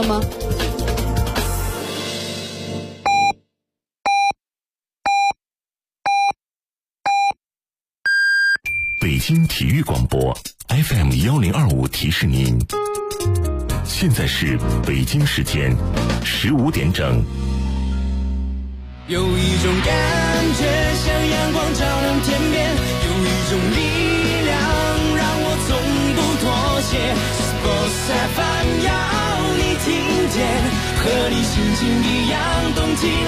了吗？ 北京体育广播 FM1025 提示您，现在是北京时间15点整。 有一种感觉像阳光照亮天边，有一种力量让我从不妥协。Sports FM 要你听见，和你心情一样动起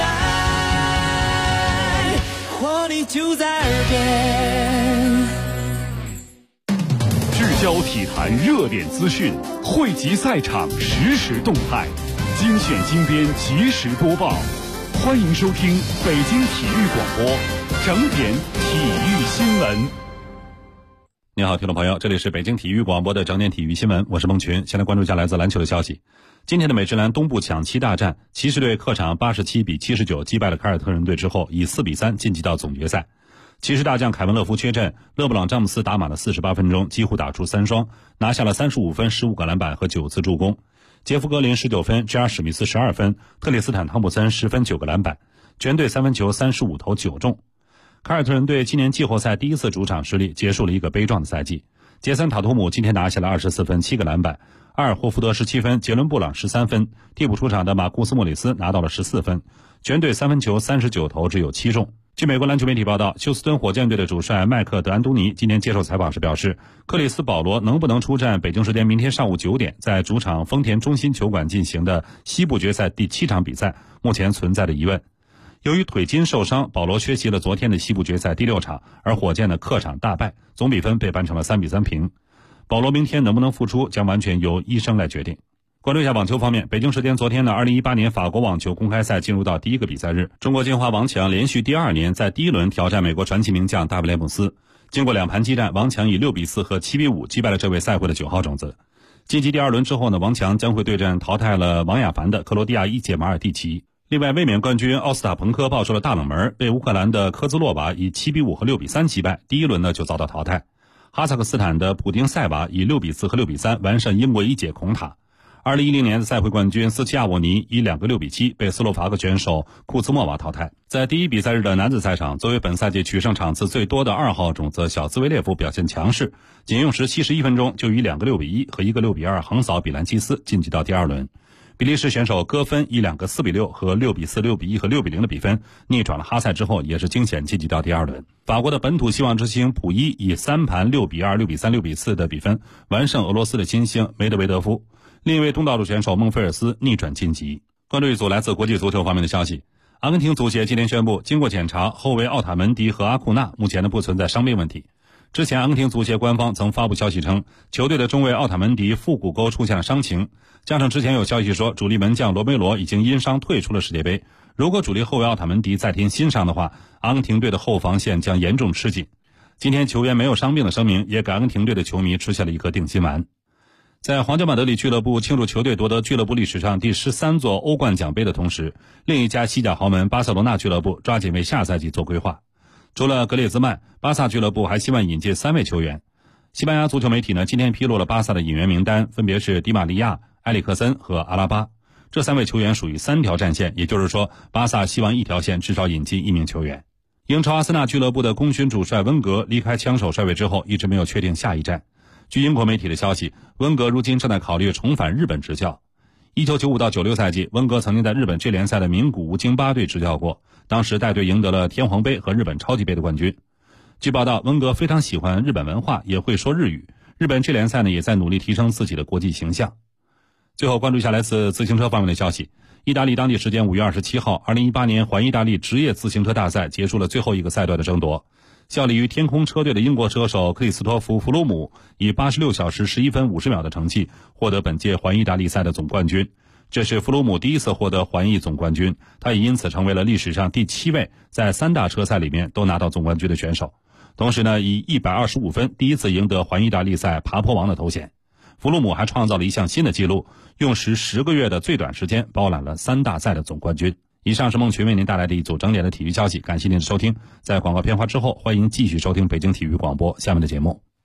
来，活力就在耳边。 聚焦体坛热点资讯，汇集赛场实时动态，精选精编及时播报。欢迎收听北京体育广播整点体育新闻。 你好，听众朋友，这里是北京体育广播的整点体育新闻，我是孟群。先来关注一下来自篮球的消息。今天的美职篮东部抢七大战，骑士队客场87-79击败了凯尔特人队之后，以4-3晋级到总决赛。骑士大将凯文勒夫缺阵，勒布朗詹姆斯打满了48分钟，几乎打出3双，拿下了35分、15个篮板和9次助攻。杰夫格林19分，吉尔史密斯12分，特里斯坦汤普森10分9个篮板，全队三分球35投9中。凯尔特人队今年季后赛第一次主场失利，结束了一个悲壮的赛季。杰森塔图姆今天拿下了24分7个篮板，阿尔霍福德17分，杰伦布朗13分，替补出场的马库斯莫里斯拿到了14分，全队三分球39投只有7中。据美国篮球媒体报道，休斯敦火箭队的主帅麦克德安东尼今天接受采访时表示，克里斯保罗能不能出战北京时间明天上午9点在主场丰田中心球馆进行的西部决赛第7场比赛，目前存在的疑问。由于腿筋受伤，保罗缺席了昨天的西部决赛第6场，而火箭的客场大败，总比分被扳成了3-3平。保罗明天能不能复出，将完全由医生来决定。关注一下网球方面，北京时间昨天的2018年法国网球公开赛进入到第一个比赛日，中国金花王强连续第2年在第一轮挑战美国传奇名将大卫雷姆斯，经过2盘激战，王强以6-4和7-5击败了这位赛会的9号种子。晋级第2轮之后呢，王强将会对阵淘汰了王亚凡的克罗地亚一姐马尔蒂奇。另外，卫冕冠军奥斯塔彭科爆出了大冷门，被乌克兰的科兹洛娃以7-5和6-3击败，第一轮呢就遭到淘汰。哈萨克斯坦的普丁塞娃以6-4和6-3完胜英国一姐孔塔。2010年的赛会冠军斯奇亚沃尼以2个6-7被斯洛伐克选手库兹莫娃淘汰。在第一比赛日的男子赛场，作为本赛季取胜场次最多的2号种子小兹维列夫表现强势，仅用时71分钟就以2个6-1和1个6-2横扫比兰基斯，晋级到第2轮。比利时选手戈芬以2个4-6和6-4、6-1和6-0的比分逆转了哈塞之后，也是惊险晋级到第2轮。法国的本土希望之星普伊以3盘6-2、6-3、6-4的比分完胜俄罗斯的新星梅德韦德夫。另一位东道主选手孟菲尔斯逆转晋级。关注一组来自国际足球方面的消息，阿根廷足协今天宣布，经过检查，后卫奥塔门迪和阿库纳目前不存在伤病问题。之前阿根廷足协官方曾发布消息称，球队的中卫奥塔门迪腹股沟出现了伤情，加上之前有消息说主力门将罗梅罗已经因伤退出了世界杯，如果主力后卫奥塔门迪再添新伤的话，阿根廷队的后防线将严重吃紧。今天球员没有伤病的声明也给阿根廷队的球迷吃下了一颗定心丸。在皇家马德里俱乐部庆祝球队夺得俱乐部历史上第13座欧冠奖杯的同时，另一家西甲豪门巴塞罗那俱乐部抓紧为下赛季做规划。除了格列兹曼，巴萨俱乐部还希望引进3位球员。西班牙足球媒体呢今天披露了巴萨的引援名单，分别是迪马利亚、埃里克森和阿拉巴。这3位球员属于3条战线，也就是说，巴萨希望一条线至少引进1名球员。英超阿森纳俱乐部的功勋主帅温格离开枪手帅位之后，一直没有确定下一站。据英国媒体的消息，温格如今正在考虑重返日本执教。1995到96赛季，温格曾经在日本 J 联赛的名古屋京巴队执教过，当时带队赢得了天皇杯和日本超级杯的冠军。据报道，温格非常喜欢日本文化，也会说日语。日本 J 联赛呢也在努力提升自己的国际形象。最后关注一下来自自行车方面的消息。意大利当地时间5月27号，2018年环意大利职业自行车大赛结束了最后一个赛段的争夺。效力于天空车队的英国车手克里斯托弗·弗鲁姆以86小时11分50秒的成绩获得本届环意大利赛的总冠军。这是弗鲁姆第一次获得环意总冠军，他也因此成为了历史上第7位在3大车赛里面都拿到总冠军的选手。同时呢，以125分第一次赢得环意大利赛爬坡王的头衔。弗鲁姆还创造了一项新的纪录，用时10个月的最短时间包揽了3大赛的总冠军。以上是孟群为您带来的一组整点的体育消息，感谢您的收听。在广告片花之后，欢迎继续收听北京体育广播下面的节目。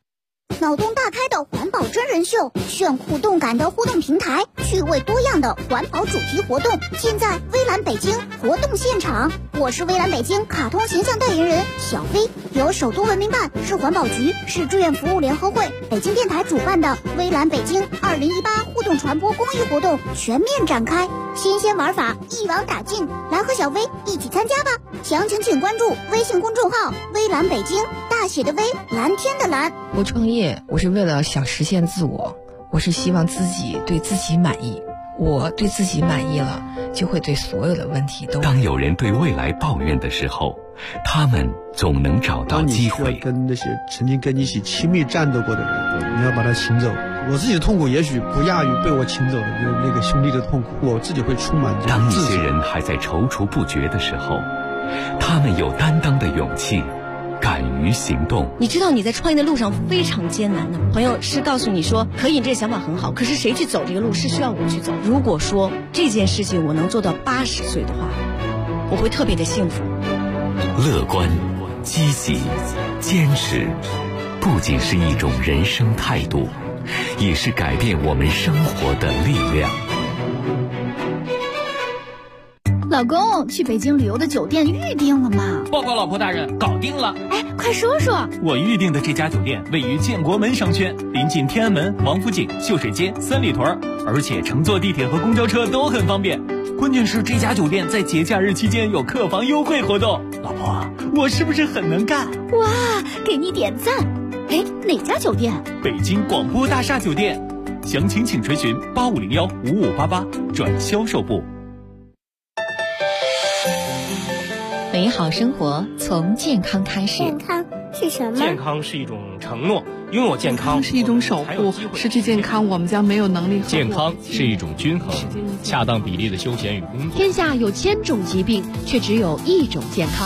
脑洞大开的环保真人秀，炫酷动感的互动平台，趣味多样的环保主题活动，尽在微蓝北京活动现场。我是微蓝北京卡通形象代言人小飞，由首都文明办、市环保局、市志愿服务联合会、北京电台主办的微蓝北京2018互动传播公益活动全面展开，新鲜玩法一网打尽，来和小飞一起参加吧！详情请关注微信公众号微蓝北京，大写的微，蓝天的蓝。 我创业，我是为了想实现自我，我是希望自己对自己满意。我对自己满意了，就会对所有的问题都。 当有人对未来抱怨的时候，他们总能找到机会。 当你需要跟那些曾经跟你一起亲密战斗过的人，你要把他请走。我自己的痛苦也许不亚于被我请走的那个兄弟的痛苦，我自己会充满这当一些人还在踌躇不决的时候，他们有担当的勇气，敢于行动。 你知道你在创业的路上非常艰难的，朋友是告诉你说可以，这想法很好，可是谁去走这个路是需要我去走。如果说这件事情我能做到80岁的话，我会特别的幸福。 乐观、积极、坚持，不仅是一种人生态度，也是改变我们生活的力量。 老公，去北京旅游的酒店预定了吗？ 报告老婆大人，搞定了。 哎，快说说。 我预定的这家酒店位于建国门商圈，临近天安门、王府井、秀水街、三里屯，而且乘坐地铁和公交车都很方便。关键是这家酒店在节假日期间有客房优惠活动。老婆，我是不是很能干？ 哇，给你点赞。哎，哪家酒店？ 北京广播大厦酒店。详情请垂询8501-5588转销售部。 美好生活从健康开始。 健康是什么？ 健康是一种承诺，拥有健康是一种守护，失去健康我们将没有能力。 健康是一种均衡，恰当比例的休闲与工作。 天下有1000种疾病，却只有一种健康。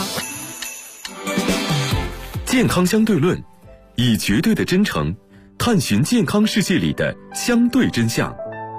健康相对论，以绝对的真诚探寻健康世界里的相对真相。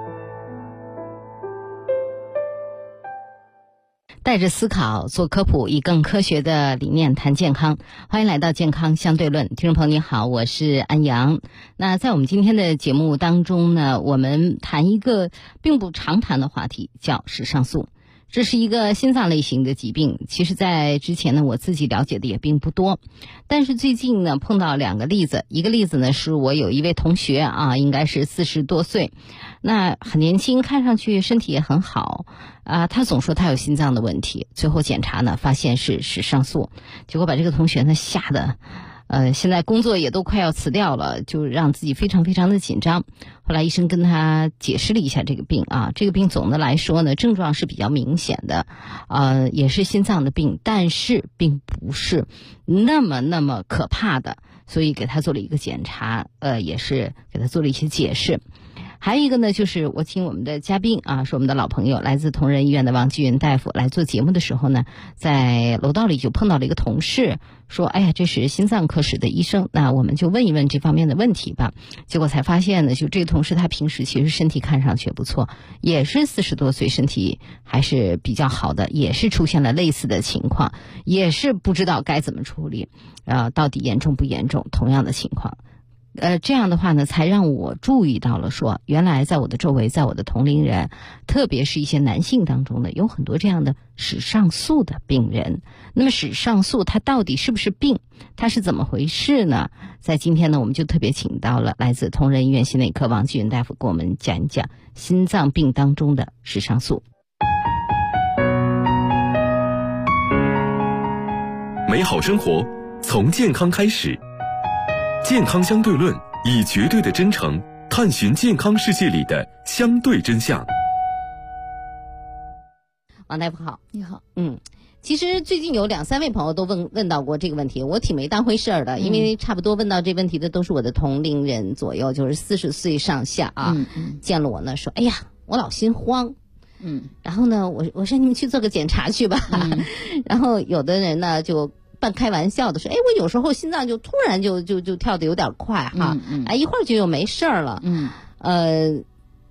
带着思考做科普，以更科学的理念谈健康。欢迎来到健康相对论，听众朋友你好，我是安阳。那在我们今天的节目当中呢，我们谈一个并不常谈的话题，叫室上素。这是一个心脏类型的疾病，其实在之前呢我自己了解的也并不多，但是最近呢碰到2个例子。一个例子呢是我有一位同学啊，应该是40多岁，那很年轻，看上去身体也很好他总说他有心脏的问题，最后检查呢发现是室上素，结果把这个同学呢吓得现在工作也都快要辞掉了，就让自己非常非常的紧张。后来医生跟他解释了一下这个病啊，这个病总的来说呢，症状是比较明显的，也是心脏的病，但是并不是那么可怕的，所以给他做了一个检查，也是给他做了一些解释。还有一个呢，就是我请我们的嘉宾啊，是我们的老朋友，来自同仁医院的王继云大夫来做节目的时候呢，在楼道里就碰到了一个同事，说哎呀，这是心脏科室的医生，那我们就问一问这方面的问题吧。结果才发现呢，就这个同事他平时其实身体看上去也不错，也是40多岁，身体还是比较好的，也是出现了类似的情况，也是不知道该怎么处理，到底严重不严重，同样的情况。这样的话呢，才让我注意到了说，原来在我的周围，在我的同龄人，特别是一些男性当中呢，有很多这样的室上素的病人。那么室上素它到底是不是病？它是怎么回事呢？在今天呢，我们就特别请到了来自同仁医院心内科王继云大夫，给我们讲一讲心脏病当中的室上素。 美好生活从健康开始。健康相对论，以绝对的真诚探寻健康世界里的相对真相。 王大夫好。 你好。 其实最近有2-3位朋友都问到过这个问题，我挺没当回事儿的，因为差不多问到这问题的都是我的同龄人左右，就是40岁上下啊。见了我呢说，哎呀，我老心慌。然后呢，我说你们去做个检查去吧。然后有的人呢就半开玩笑的说，哎，我有时候心脏就突然就跳得有点快哈，一会儿就又没事儿了。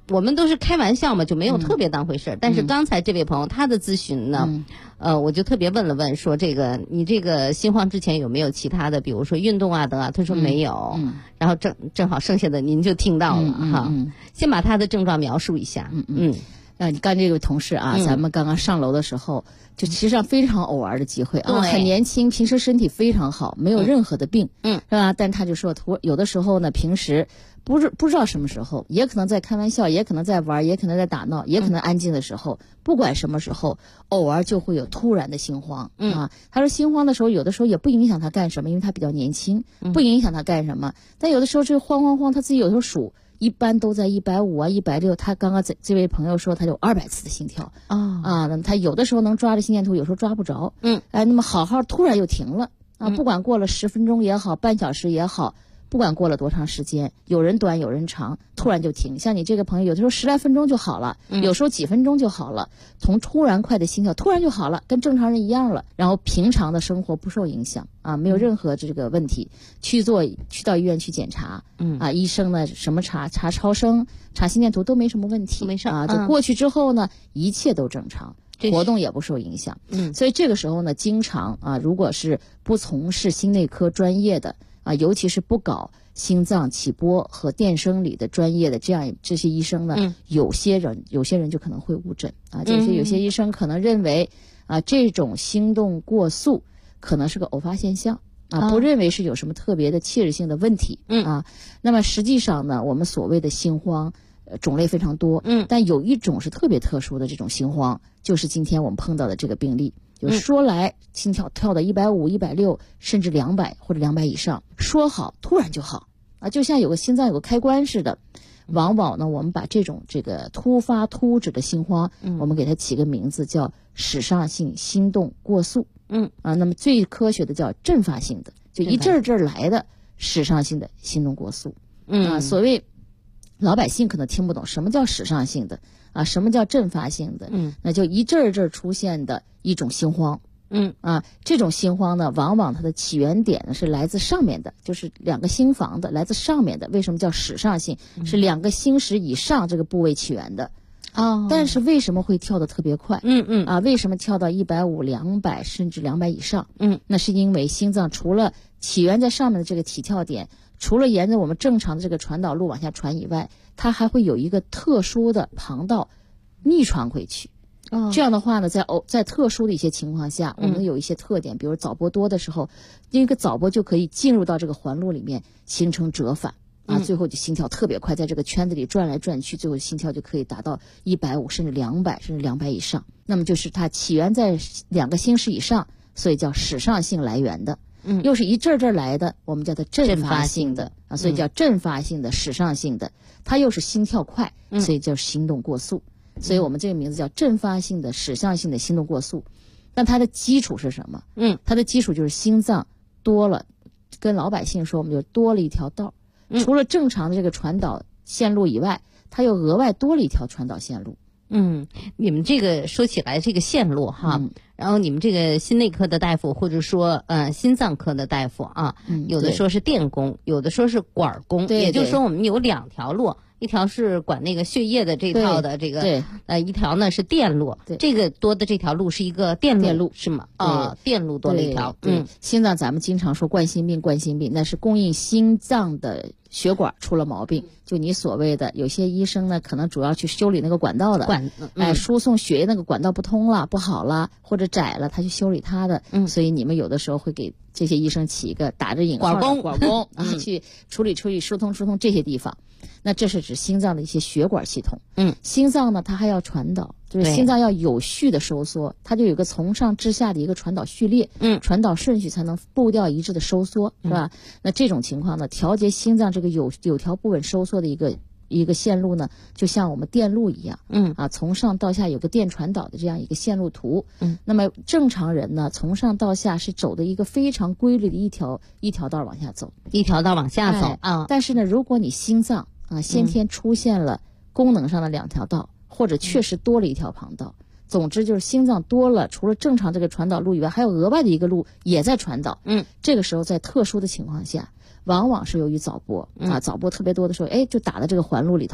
我们都是开玩笑嘛，就没有特别当回事。但是刚才这位朋友他的咨询呢，我就特别问了问，说这个你这个心慌之前有没有其他的，比如说运动啊等啊？他说没有。然后正好剩下的您就听到了哈。先把他的症状描述一下。 你刚这位同事啊，咱们刚刚上楼的时候，就其实上非常偶尔的机会啊，很年轻，平时身体非常好，没有任何的病，是吧？但他就说，有的时候呢，平时不知道什么时候，也可能在开玩笑，也可能在玩，也可能在打闹，也可能安静的时候，不管什么时候，偶尔就会有突然的心慌啊。他说心慌的时候，有的时候也不影响他干什么，因为他比较年轻，不影响他干什么。但有的时候这慌，他自己有时候数。一般都在150啊160，他刚刚这位朋友说他有200次的心跳那么他有的时候能抓着心电图，有时候抓不着，那么好突然又停了啊，不管过了10分钟也好，半小时也好，不管过了多长时间，有人短有人长，突然就停。像你这个朋友，有的时候10来分钟就好了，有时候几分钟就好了，从突然快的心跳突然就好了，跟正常人一样了，然后平常的生活不受影响啊，没有任何这个问题，去到医院去检查，医生呢什么查超声、查心电图都没什么问题， 没事啊，就过去之后呢，一切都正常。活动也不受影响，所以这个时候呢，经常啊，如果是不从事心内科专业的啊，尤其是不搞心脏起搏和电生理的专业的这些医生呢，有些人就可能会误诊啊，就是有些医生可能认为啊，这种心动过速可能是个偶发现象啊，不认为是有什么特别的切实性的问题那么实际上呢，我们所谓的心慌种类非常多，但有一种是特别特殊的这种心慌，就是今天我们碰到的这个病例。就说来心跳跳到150、160，甚至200或者200以上，说好突然就好啊，就像有个心脏有个开关似的。往往呢，我们把这个突发突止的心慌，我们给它起个名字叫室上性心动过速。那么最科学的叫阵发性的，就一阵阵来的室上性的心动过速。所谓老百姓可能听不懂什么叫室上性的啊，什么叫阵发性的，那就一阵阵出现的一种心慌。这种心慌呢，往往它的起源点呢是来自上面的，就是2个心房的，来自上面的。为什么叫室上性？是2个心室以上这个部位起源的。但是为什么会跳得特别快？为什么跳到150、200甚至200以上？那是因为心脏除了起源在上面的这个起跳点，除了沿着我们正常的这个传导路往下传以外，它还会有一个特殊的旁道逆传回去。这样的话呢，在特殊的一些情况下，我们有一些特点，比如早搏多的时候，这个早搏就可以进入到这个环路里面，形成折返最后就心跳特别快，在这个圈子里转来转去，最后心跳就可以达到150甚至200甚至200以上。那么就是它起源在2个心室以上，所以叫室上性来源的。又是一阵阵来的，我们叫它阵发性的所以叫阵发性的室上性的。它又是心跳快，所以叫心动过速。所以我们这个名字叫阵发性的室上性的心动过速。那它的基础是什么？它的基础就是心脏多了，跟老百姓说我们就多了一条道，除了正常的这个传导线路以外，它又额外多了一条传导线路。 你们这个说起来这个线路哈，然后你们这个心内科的大夫或者说心脏科的大夫啊，有的说是电工，有的说是管工，也就是说我们有2条路。一条是管那个血液的这套的这个一条呢是电路，这个多的这条路是一个电路是吗？电路多了一条。 心脏咱们经常说冠心病，那是供应心脏的血管出了毛病。就你所谓的有些医生呢，可能主要去修理那个管道的，输送血液那个管道不通了、不好了或者窄了，他去修理它的。所以你们有的时候会给这些医生起一个打着引号的管工去处理疏通这些地方。那这是指心脏的一些血管系统。心脏呢，它还要传导，就是心脏要有序的收缩，它就有个从上至下的一个传导序列，传导顺序才能步调一致的收缩，是吧？那这种情况呢，调节心脏这个有条不紊收缩的一个线路呢，就像我们电路一样，从上到下有个电传导的这样一个线路图。那么正常人呢，从上到下是走的一个非常规律的一条道往下走， 一条道往下走但是呢，如果你心脏先天出现了功能上的2条道，或者确实多了一条旁道，总之就是心脏多了，除了正常这个传导路以外，还有额外的一个路也在传导。这个时候在特殊的情况下，往往是由于早搏早搏特别多的时候，就打到这个环路里头。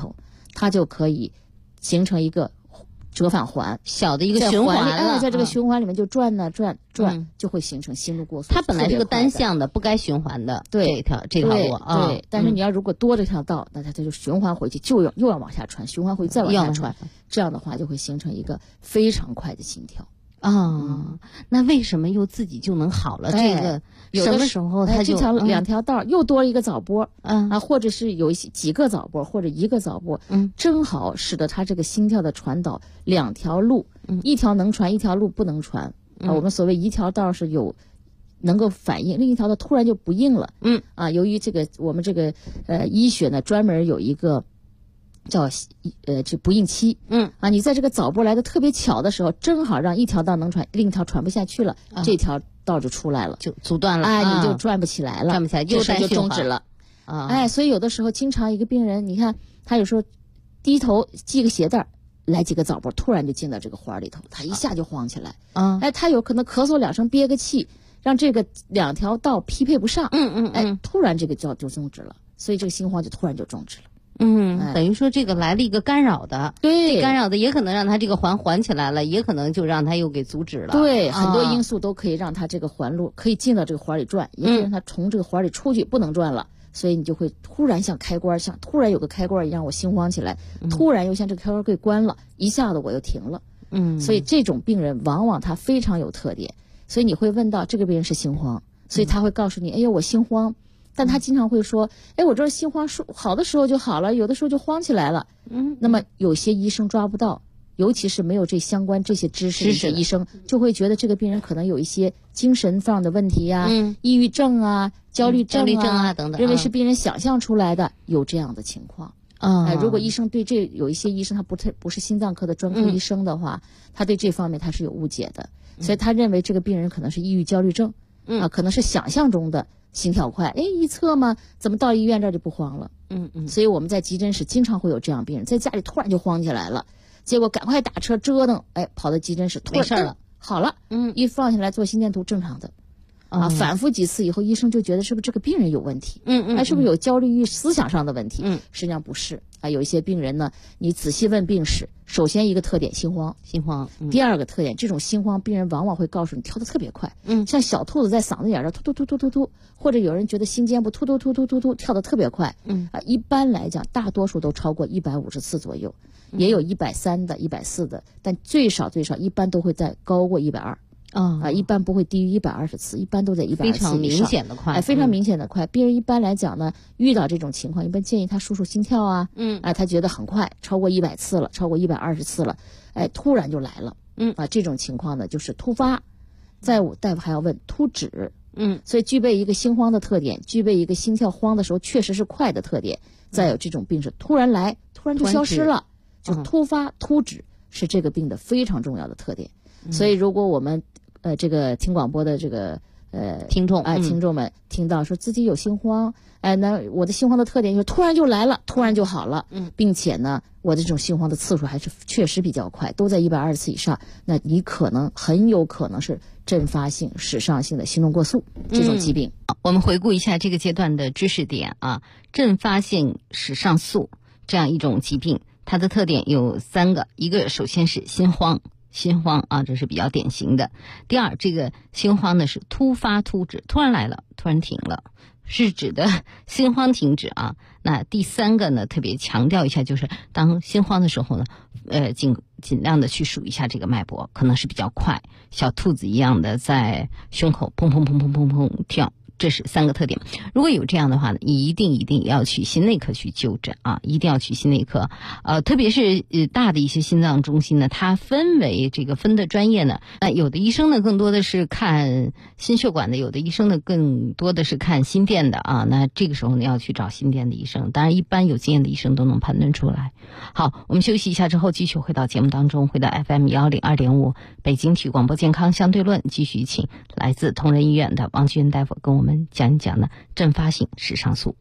它就可以形成一个折返环， 小的一个循环了， 在这个循环里面就转呢转，就会形成心路过速。 它本来是个单向的，不该循环的这条路啊。 对，但是你要如果多这条道，那它就循环回去，又要往下传，循环回去再往下传，这样的话就会形成一个非常快的心跳。 那为什么又自己就能好了？这个什么时候它就两条道又多了一个早波，或者是有几个早波或者一个早波，正好使得它这个心跳的传导两条路，一条能传，一条路不能传。我们所谓一条道是有能够反应，另一条道突然就不应了。由于这个我们这个医学呢专门有一个叫这不应期，你在这个早波来的特别巧的时候，正好让一条道能传，另一条传不下去了，这条道就出来了， 就阻断了， 你就转不起来了， 转不起来， 这时候就终止了。所以有的时候经常一个病人，你看他有时候低头系个鞋带，来几个早波，突然就进到这个环里头，他一下就慌起来。他有可能咳嗽2声，憋个气，让这个两条道匹配不上，突然这个就终止了，所以这个心慌就突然就终止了。 等于说这个来了一个干扰的， 对， 这干扰的也可能让它这个环环起来了，也可能就让它又给阻止了。 对，很多因素都可以让它这个环路可以进到这个环里转，也可以让它从这个环里出去，不能转了。所以你就会突然像开关，像突然有个开关一样，我心慌起来，突然又像这个开关被关了，一下子我又停了。所以这种病人往往他非常有特点，所以你会问到这个病人是心慌，所以他会告诉你，哎呀我心慌。但他经常会说，我这心慌好的时候就好了，有的时候就慌起来了。那么有些医生抓不到，尤其是没有这相关这些知识的一些医生，就会觉得这个病人可能有一些精神上的问题呀，抑郁症啊、焦虑症啊等等， 认为是病人想象出来的，有这样的情况。如果医生对这有一些医生他不是心脏科的专科医生的话，他对这方面他是有误解的，所以他认为这个病人可能是抑郁焦虑症，可能是想象中的心跳快，一测嘛，怎么到医院这儿就不慌了？所以我们在急诊室经常会有这样病人，在家里突然就慌起来了，结果赶快打车折腾，跑到急诊室，突然没事了， 好了，一放下来做心电图正常的，反复几次以后，医生就觉得是不是这个病人有问题？是不是有焦虑欲、思想上的问题？实际上不是有一些病人呢，你仔细问病史，首先一个特点心慌，第二个特点，这种心慌病人往往会告诉你跳得特别快，像小兔子在嗓子眼上突突突突突突，或者有人觉得心尖部突突突突突突跳得特别快，一般来讲大多数都超过150次左右，也有130的、140的，但最少一般都会在高过120。一般不会低于120次，一般都在120次以上， 非常明显的快， 非常明显的快。病人一般来讲呢，遇到这种情况，一般建议他数数心跳啊，他觉得很快，超过100次了，超过120次了，突然就来了，这种情况呢就是突发。再大夫还要问突止，所以具备一个心慌的特点，具备一个心跳慌的时候确实是快的特点。再有这种病是突然来，突然就消失了，就突发突止是这个病的非常重要的特点。所以如果我们这个听广播的这个听众们听到说自己有心慌，那我的心慌的特点就是突然就来了，突然就好了，并且呢，我的这种心慌的次数还是确实比较快，都在120次以上，那你很有可能是阵发性室上性的心动过速这种疾病。 我们回顾一下这个阶段的知识点阵发性室上素这样一种疾病，它的特点有3个，一个首先是心慌这是比较典型的。第二，这个心慌呢是突发突止，突然来了，突然停了，是指的心慌停止那第3个呢，特别强调一下，就是当心慌的时候呢，尽量的去数一下这个脉搏，可能是比较快，小兔子一样的在胸口砰砰砰砰砰砰跳。这是3个特点。如果有这样的话呢，一定要去心内科去就诊一定要去心内科。特别是大的一些心脏中心呢，它分的专业呢，有的医生呢更多的是看心血管的，有的医生呢更多的是看心电的那这个时候呢要去找心电的医生，当然一般有经验的医生都能判断出来。好，我们休息一下之后继续回到节目当中，回到 FM 102.5北京体育广播健康相对论，继续请来自同仁医院的王军大夫跟我们讲一讲呢阵发性室上素。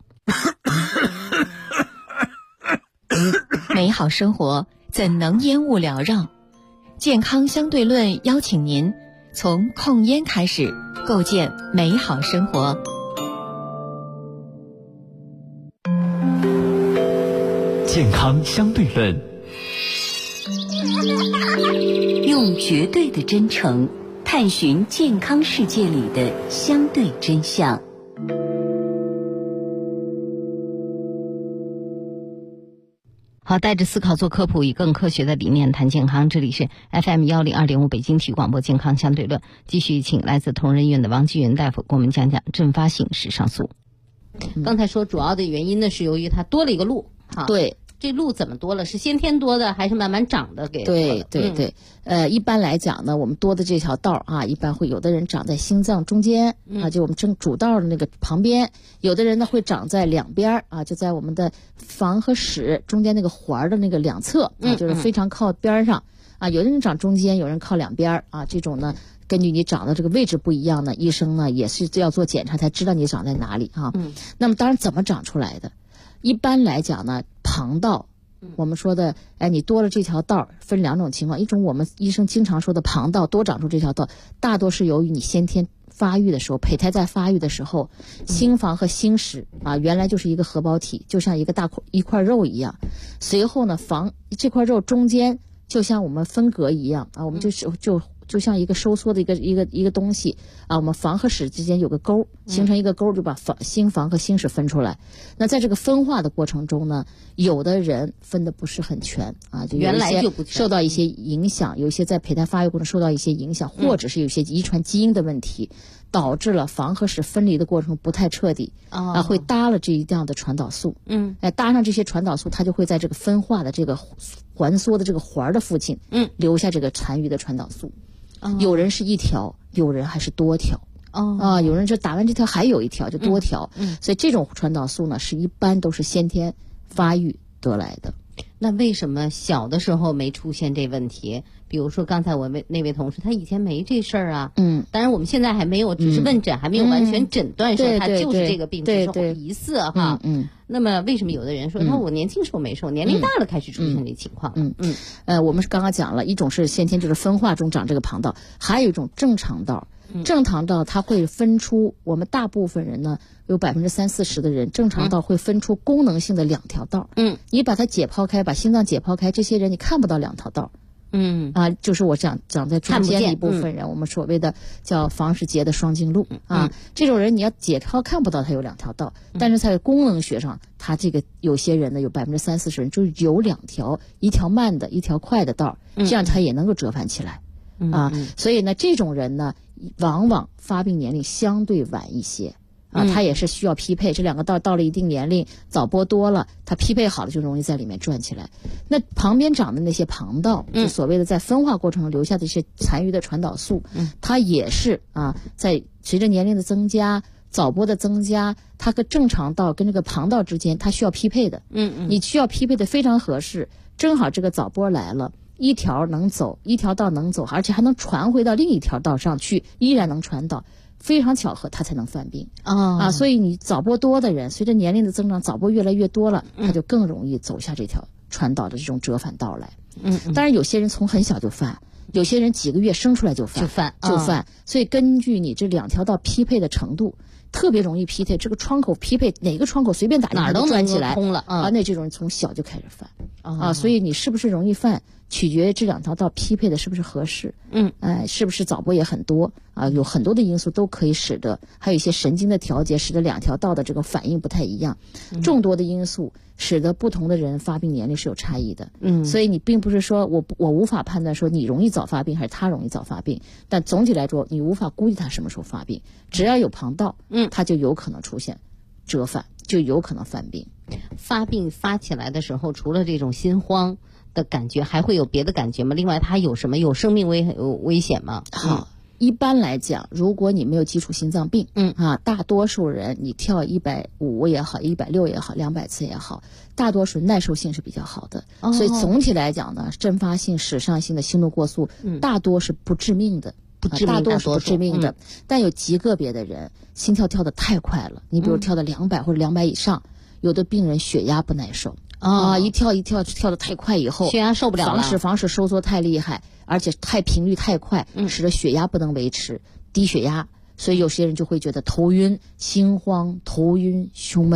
美好生活怎能烟雾缭绕？健康相对论邀请您从控烟开始，构建美好生活。 健康相对论， 用绝对的真诚探寻健康世界里的相对真相。 好，带着思考做科普，以更科学的理念谈健康。这里是 FM102.5 北京体育广播健康相对论，继续请来自同仁医院的王继云大夫给我们讲讲阵发性室上素。 刚才说主要的原因呢，是由于它多了一个路。 对， 这路怎么多了？是先天多的，还是慢慢长的？ 对，一般来讲呢，我们多的这条道啊，一般会有的人长在心脏中间啊，就我们正主道的那个旁边；有的人呢会长在两边啊，就在我们的房和室中间那个环的那个两侧啊，就是非常靠边上啊。有的人长中间，有人靠两边啊。这种呢，根据你长的这个位置不一样呢，医生呢也是要做检查才知道你长在哪里啊。那么当然怎么长出来的？一般来讲呢，旁道，我们说的，你多了这条道，分两种情况。一种我们医生经常说的旁道，多长出这条道，大多是由于你先天发育的时候，胚胎在发育的时候，心房和心室啊，原来就是一个核包体，就像一块肉一样。随后呢，这块肉中间就像我们分隔一样啊，我们就像一个收缩的一个东西啊，我们房和室之间有个沟，形成一个沟，就把心房和心室分出来。那在这个分化的过程中呢，有的人分的不是很全啊，就有一些受到一些影响，有一些在胚胎发育过程受到一些影响，或者是有些遗传基因的问题，导致了房和室分离的过程不太彻底啊，会搭了这一样的传导素。搭上这些传导素，它就会在这个分化的这个环缩的这个环的附近，留下这个残余的传导素。有人是一条，有人还是多条。有人就打完这条还有一条，就多条。所以这种传导素呢，是一般都是先天发育得来的。 那为什么小的时候没出现这问题？比如说刚才我那位同事，他以前没这事儿啊。当然我们现在还没有，只是问诊，还没有完全诊断说他就是这个病，只是疑似哈。那么为什么有的人说他我年轻时候没受，年龄大了开始出现这情况？ 我们是刚刚讲了一种是先天就是分化中长这个旁道，还有一种正常道。正常道它会分出，我们大部分人呢有30-40%的人正常道会分出功能性的两条道。你把它解剖开，把心脏解剖开，这些人你看不到两条道。就是我长在中间的一部分人，我们所谓的叫房室结的双经路啊。这种人你要解剖看不到他有两条道，但是在功能学上，他这个有些人呢有30-40%人就是有两条，一条慢的，一条快的道，这样他也能够折返起来。所以呢，这种人呢，往往发病年龄相对晚一些啊，他也是需要匹配，这两个道到了一定年龄，早播多了，他匹配好了就容易在里面转起来。那旁边长的那些旁道，就所谓的在分化过程中留下的一些残余的传导素，它也是在随着年龄的增加，早播的增加，它和正常道跟这个旁道之间，它需要匹配的。你需要匹配的非常合适，正好这个早播来了。一条能走，一条道能走，而且还能传回到另一条道上去，依然能传导，非常巧合，他才能犯病所以你早播多的人，随着年龄的增长，早播越来越多了，他就更容易走下这条传导的这种折返道来。当然有些人从很小就犯，有些人几个月生出来就犯，所以根据你这两条道匹配的程度，特别容易匹配，这个窗口匹配哪个窗口随便打哪儿都转起来通了那这种人从小就开始犯所以你是不是容易犯，取决于这两条道匹配的是不是合适。是不是早播也很多有很多的因素都可以使得，还有一些神经的调节使得两条道的这个反应不太一样，众多的因素使得不同的人发病年龄是有差异的。所以你并不是说我无法判断说你容易早发病还是他容易早发病，但总体来说你无法估计他什么时候发病，只要有旁道他就有可能出现折返，就有可能犯病。 发病发起来的时候，除了这种心慌的感觉，还会有别的感觉吗？另外它有什么有生命危险吗？ 好，一般来讲，如果你没有基础心脏病大多数人你跳150也好，160也好，200次也好，大多数耐受性是比较好的。所以总体来讲呢，阵发性室上性的心动过速大多是不致命的，大多是不致命的。但有极个别的人心跳跳得太快了，你比如跳到200或者200以上，有的病人血压不耐受一跳跳得太快以后， 血压受不了了， 房室收缩太厉害，而且频率太快，使得血压不能维持，低血压，所以有些人就会觉得头晕、心慌、头晕、胸闷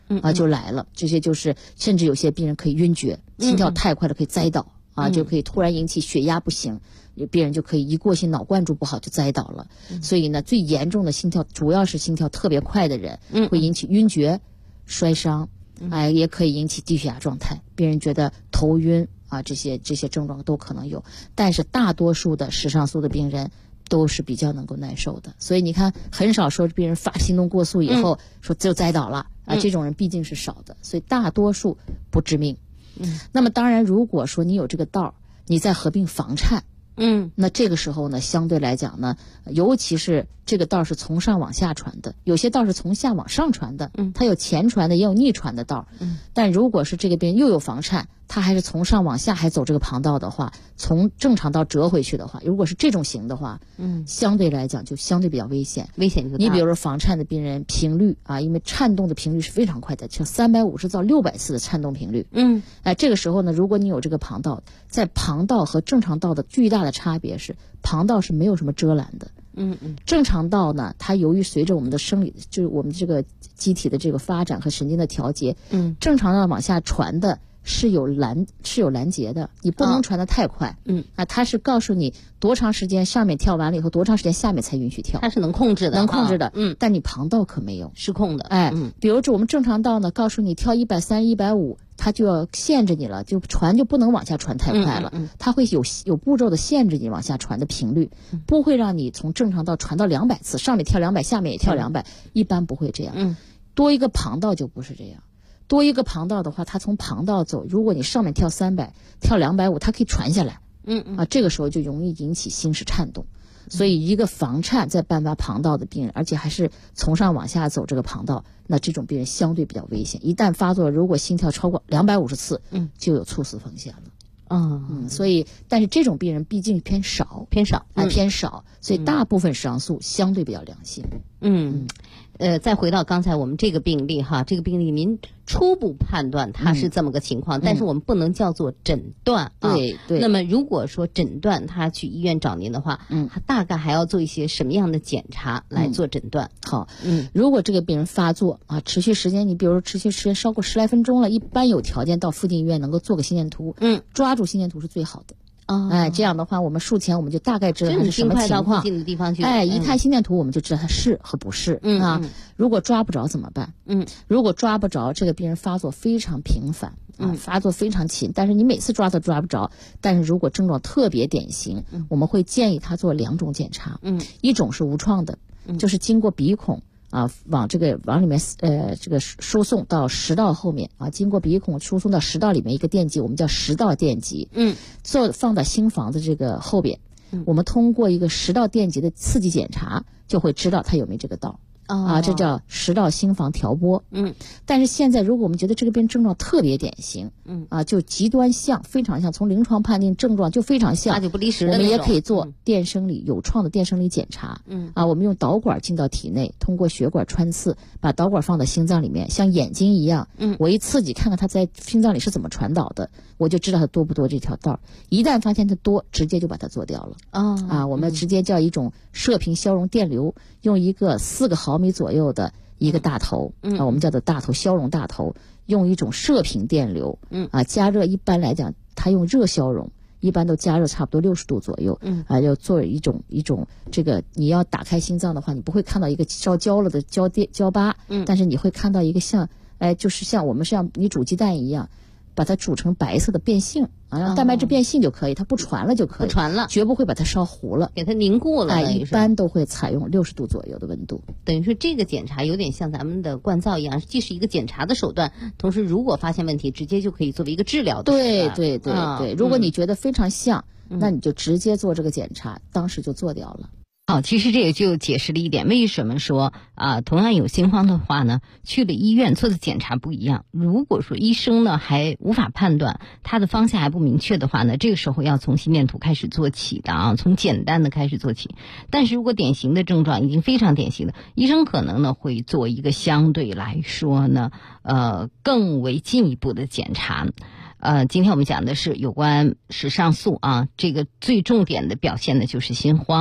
就来了。这些就是甚至有些病人可以晕厥，心跳太快了可以栽倒就可以突然引起血压不行，病人就可以一过性脑灌注不好就栽倒了。所以呢，最严重的心跳主要是心跳特别快的人，会引起晕厥、摔伤，也可以引起低血压状态，病人觉得头晕这些症状都可能有。但是大多数的室上素的病人都是比较能够耐受的，所以你看很少说病人发心动过速以后说就栽倒了这种人毕竟是少的，所以大多数不致命。那么当然如果说你有这个道，你再合并房颤，那这个时候呢，相对来讲呢，尤其是这个道是从上往下传的，有些道是从下往上传的，它有前传的也有逆传的道，但如果是这个病人又有房颤，他还是从上往下还走这个旁道的话，从正常道折回去的话，如果是这种型的话，相对来讲就相对比较危险。你比如说房颤的病人频率因为颤动的频率是非常快的，就350到600次的颤动频率。这个时候呢，如果你有这个旁道，在旁道和正常道的巨大的差别是，旁道是没有什么遮拦的。正常道呢，它由于随着我们的生理，就是我们这个机体的这个发展和神经的调节，正常道往下传的是有拦截的，你不能传得太快。它是告诉你多长时间上面跳完了以后，多长时间下面才允许跳， 它是能控制的， 但你旁道可没有失控的。 比如说我们正常道呢，告诉你跳130、150，它就要限制你了，就不能往下传太快了，它会有步骤的限制你往下传的频率，不会让你从正常道传到200次，上面跳200，下面也跳200，一般不会这样。多一个旁道就不是这样。多一个旁道的话，它从旁道走，如果你上面跳300，跳250，它可以传下来。这个时候就容易引起心室颤动。所以一个房颤在伴发旁道的病人，而且还是从上往下走这个旁道，那这种病人相对比较危险。一旦发作，如果心跳超过250次，就有猝死风险了。所以，但是这种病人毕竟偏少，所以大部分室上素相对比较良性。 再回到刚才我们这个病例这个病例您初步判断它是这么个情况，但是我们不能叫做诊断对。 那么如果说诊断他去医院找您的话，他大概还要做一些什么样的检查来做诊断？ 如果这个病人发作持续时间，你比如说持续时间超过10来分钟了，一般有条件到附近医院能够做个心电图，抓住心电图是最好的。这样的话，我们术前我们就大概知道它是什么情况。 近的地方去。 一看心电图，我们就知道它是和不是。如果抓不着怎么办？如果抓不着，这个病人发作非常频繁，发作非常勤，但是你每次抓都抓不着。但是如果症状特别典型，我们会建议他做2种检查。一种是无创的，就是经过鼻孔。往里面这个输送到食道后面经过鼻孔输送到食道里面一个电极，我们叫食道电极。放到心房的这个后边，我们通过一个食道电极的刺激检查，就会知道它有没有这个道。这叫食道心房调拨。但是现在如果我们觉得这个病症状特别典型，就极端像，非常像，从临床判定症状就非常像， 那就不离十的我们也可以做电生理有创的电生理检查。我们用导管进到体内，通过血管穿刺，把导管放到心脏里面，像眼睛一样，我一刺激看看它在心脏里是怎么传导的，我就知道它多不多这条道。一旦发现它多，直接就把它做掉了。我们直接叫一种射频消融电流，用一个4个毫米左右的一个大头，我们叫做大头消融大头，用一种射频电流，加热，一般来讲它用热消融，一般都加热差不多60度左右，要做一种这个，你要打开心脏的话，你不会看到一个烧焦了的焦疤，但是你会看到一个就是像我们像你煮鸡蛋一样，把它煮成白色的变性让蛋白质变性就可以，它不传了就可以， 不传了， 绝不会把它烧糊了， 给它凝固了。 一般都会采用60度左右的温度。 等于说这个检查有点像咱们的灌燥一样，既是一个检查的手段，同时如果发现问题，直接就可以作为一个治疗的手段。 对。如果你觉得非常像，那你就直接做这个检查，当时就做掉了。 其实这也就解释了一点，为什么说同样有心慌的话呢，去了医院做的检查不一样。如果说医生呢还无法判断，他的方向还不明确的话呢，这个时候要从心电图开始做起的从简单的开始做起。但是如果典型的症状已经非常典型的，医生可能呢会做一个相对来说呢更为进一步的检查。今天我们讲的是有关室上素这个最重点的表现的就是心慌。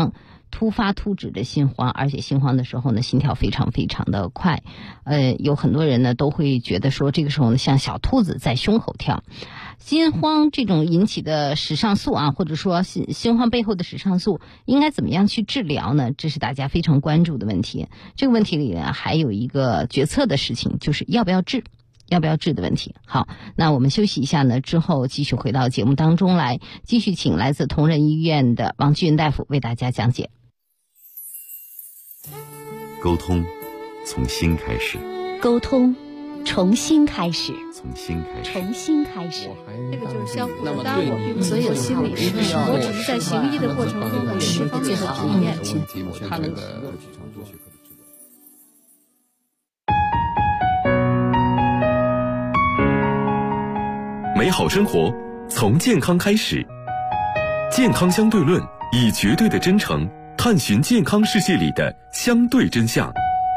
突发突止的心慌，而且心慌的时候呢，心跳非常非常的快。有很多人呢都会觉得说，这个时候呢像小兔子在胸口跳。心慌这种引起的室上素啊，或者说心慌背后的室上素应该怎么样去治疗呢？这是大家非常关注的问题。这个问题里呢还有一个决策的事情，就是要不要治的问题。好，那我们休息一下呢，之后继续回到节目当中来，继续请来自同仁医院的王继云大夫为大家讲解。 沟通从心开始， 沟通重新开始， 从心开始， 重新开始。 这个就是相互的，当然我并不是有心理师，我只是在行医的过程中有这方面的体验。 他能美好生活从健康开始，健康相对论，以绝对的真诚探寻健康世界里的相对真相。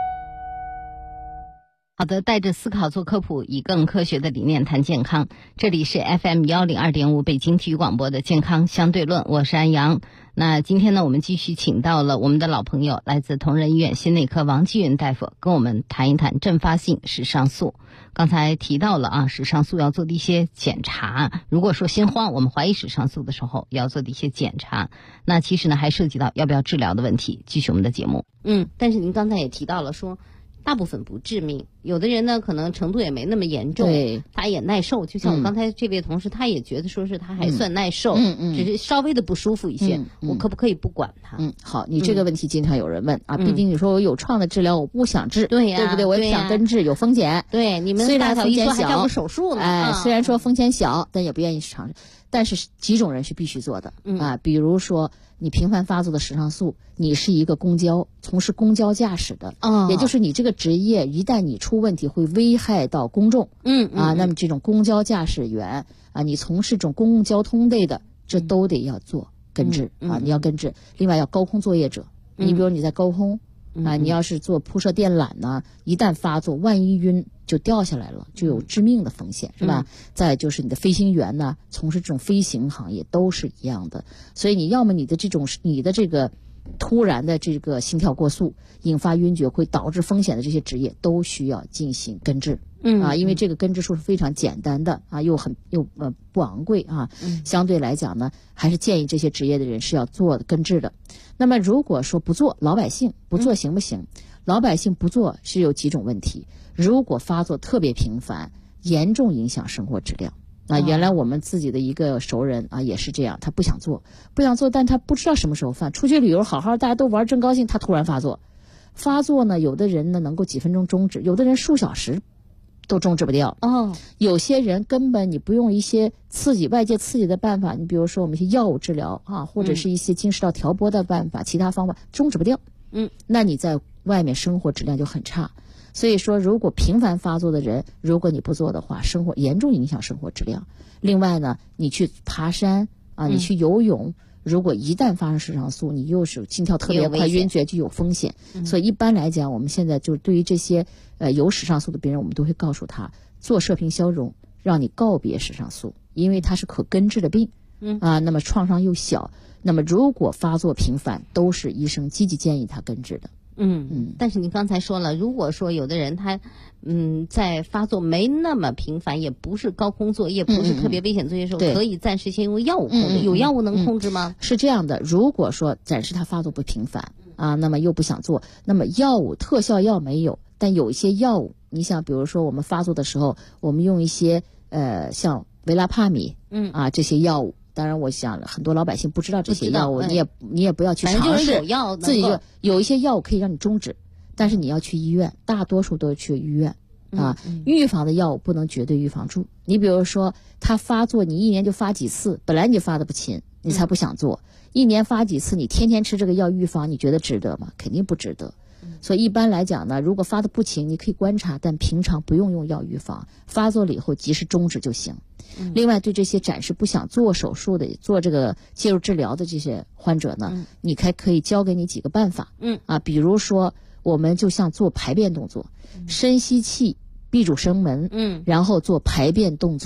好的，带着思考做科普，以更科学的理念谈健康。这里是 FM 102.5北京体育广播的健康相对论，我是安阳。那今天呢，我们继续请到了我们的老朋友，来自同仁医院心内科王继云大夫，跟我们谈一谈阵发性室上素。刚才提到了啊，室上素要做的一些检查。如果说心慌，我们怀疑室上素的时候，要做的一些检查。那其实呢，还涉及到要不要治疗的问题。继续我们的节目。 但是您刚才也提到了说，大部分不致命，有的人呢可能程度也没那么严重， 对， 他也耐受。就像我刚才这位同事，他也觉得说是他还算耐受，只是稍微的不舒服一些，我可不可以不管他？ 好，你这个问题经常有人问啊，毕竟你说我有创的治疗我不想治， 对呀， 对不对？我也不想根治，有风险。 对，你们大小医说还叫个手术呢， 虽然说风险小，但也不愿意尝试。但是几种人是必须做的啊，比如说你频繁发作的室上素，你是一个从事公交驾驶的，也就是你这个职业一旦你出问题会危害到公众，那么这种公交驾驶员啊，你从事这种公共交通类的，这都得要做根治啊，你要根治。另外要高空作业者，你比如你在高空啊，你要是做铺设电缆呢，一旦发作，万一晕就掉下来了，就有致命的风险，是吧？再就是你的飞行员呢，从事这种飞行行业都是一样的，所以你要么你的这个突然的这个心跳过速引发晕厥会导致风险的这些职业都需要进行根治。因为这个根治术是非常简单的啊，又不昂贵啊，相对来讲呢，还是建议这些职业的人是要做根治的。那么如果说不做，老百姓不做行不行？老百姓不做是有几种问题，如果发作特别频繁，严重影响生活质量。原来我们自己的一个熟人啊，也是这样，他不想做，但他不知道什么时候犯。出去旅游好好大家都玩正高兴，他突然发作呢，有的人呢能够几分钟终止，有的人数小时都终止不掉。有些人根本你不用一些外界刺激的办法，你比如说我们一些药物治疗啊，或者是一些经食道调拨的办法，其他方法终止不掉。那你在外面生活质量就很差。所以说，如果频繁发作的人，如果你不做的话，严重影响生活质量。另外呢，你去爬山啊，你去游泳，如果一旦发生室上素，你又是心跳特别快、晕厥，就有风险。所以一般来讲，我们现在就对于这些有室上素的病人，我们都会告诉他做射频消融，让你告别室上素，因为它是可根治的病。那么创伤又小，那么如果发作频繁，都是医生积极建议他根治的。 但是你刚才说了，如果说有的人他在发作没那么频繁，也不是高空作业，不是特别危险作业的时候，可以暂时先用药物控制。有药物能控制吗？ 是这样的，如果说暂时他发作不频繁啊，那么又不想做，那么药物特效药没有，但有一些药物，你想比如说我们发作的时候，我们用一些像维拉帕米这些药物。当然，我想很多老百姓不知道这些药物，你也不要去尝试。自己就有一些药物可以让你终止，但是你要去医院，大多数都是去医院啊。预防的药物不能绝对预防住。你比如说，他发作，你一年就发几次，本来你就发的不勤，你才不想做。一年发几次，你天天吃这个药预防，你觉得值得吗？肯定不值得。所以一般来讲呢，如果发的不勤，你可以观察，但平常不用药预防，发作了以后及时终止就行。另外，对这些暂时不想做手术的、做这个介入治疗的这些患者呢，你还可以教给你几个办法。比如说，我们就像做排便动作，深吸气，闭住声门，然后做排便动作。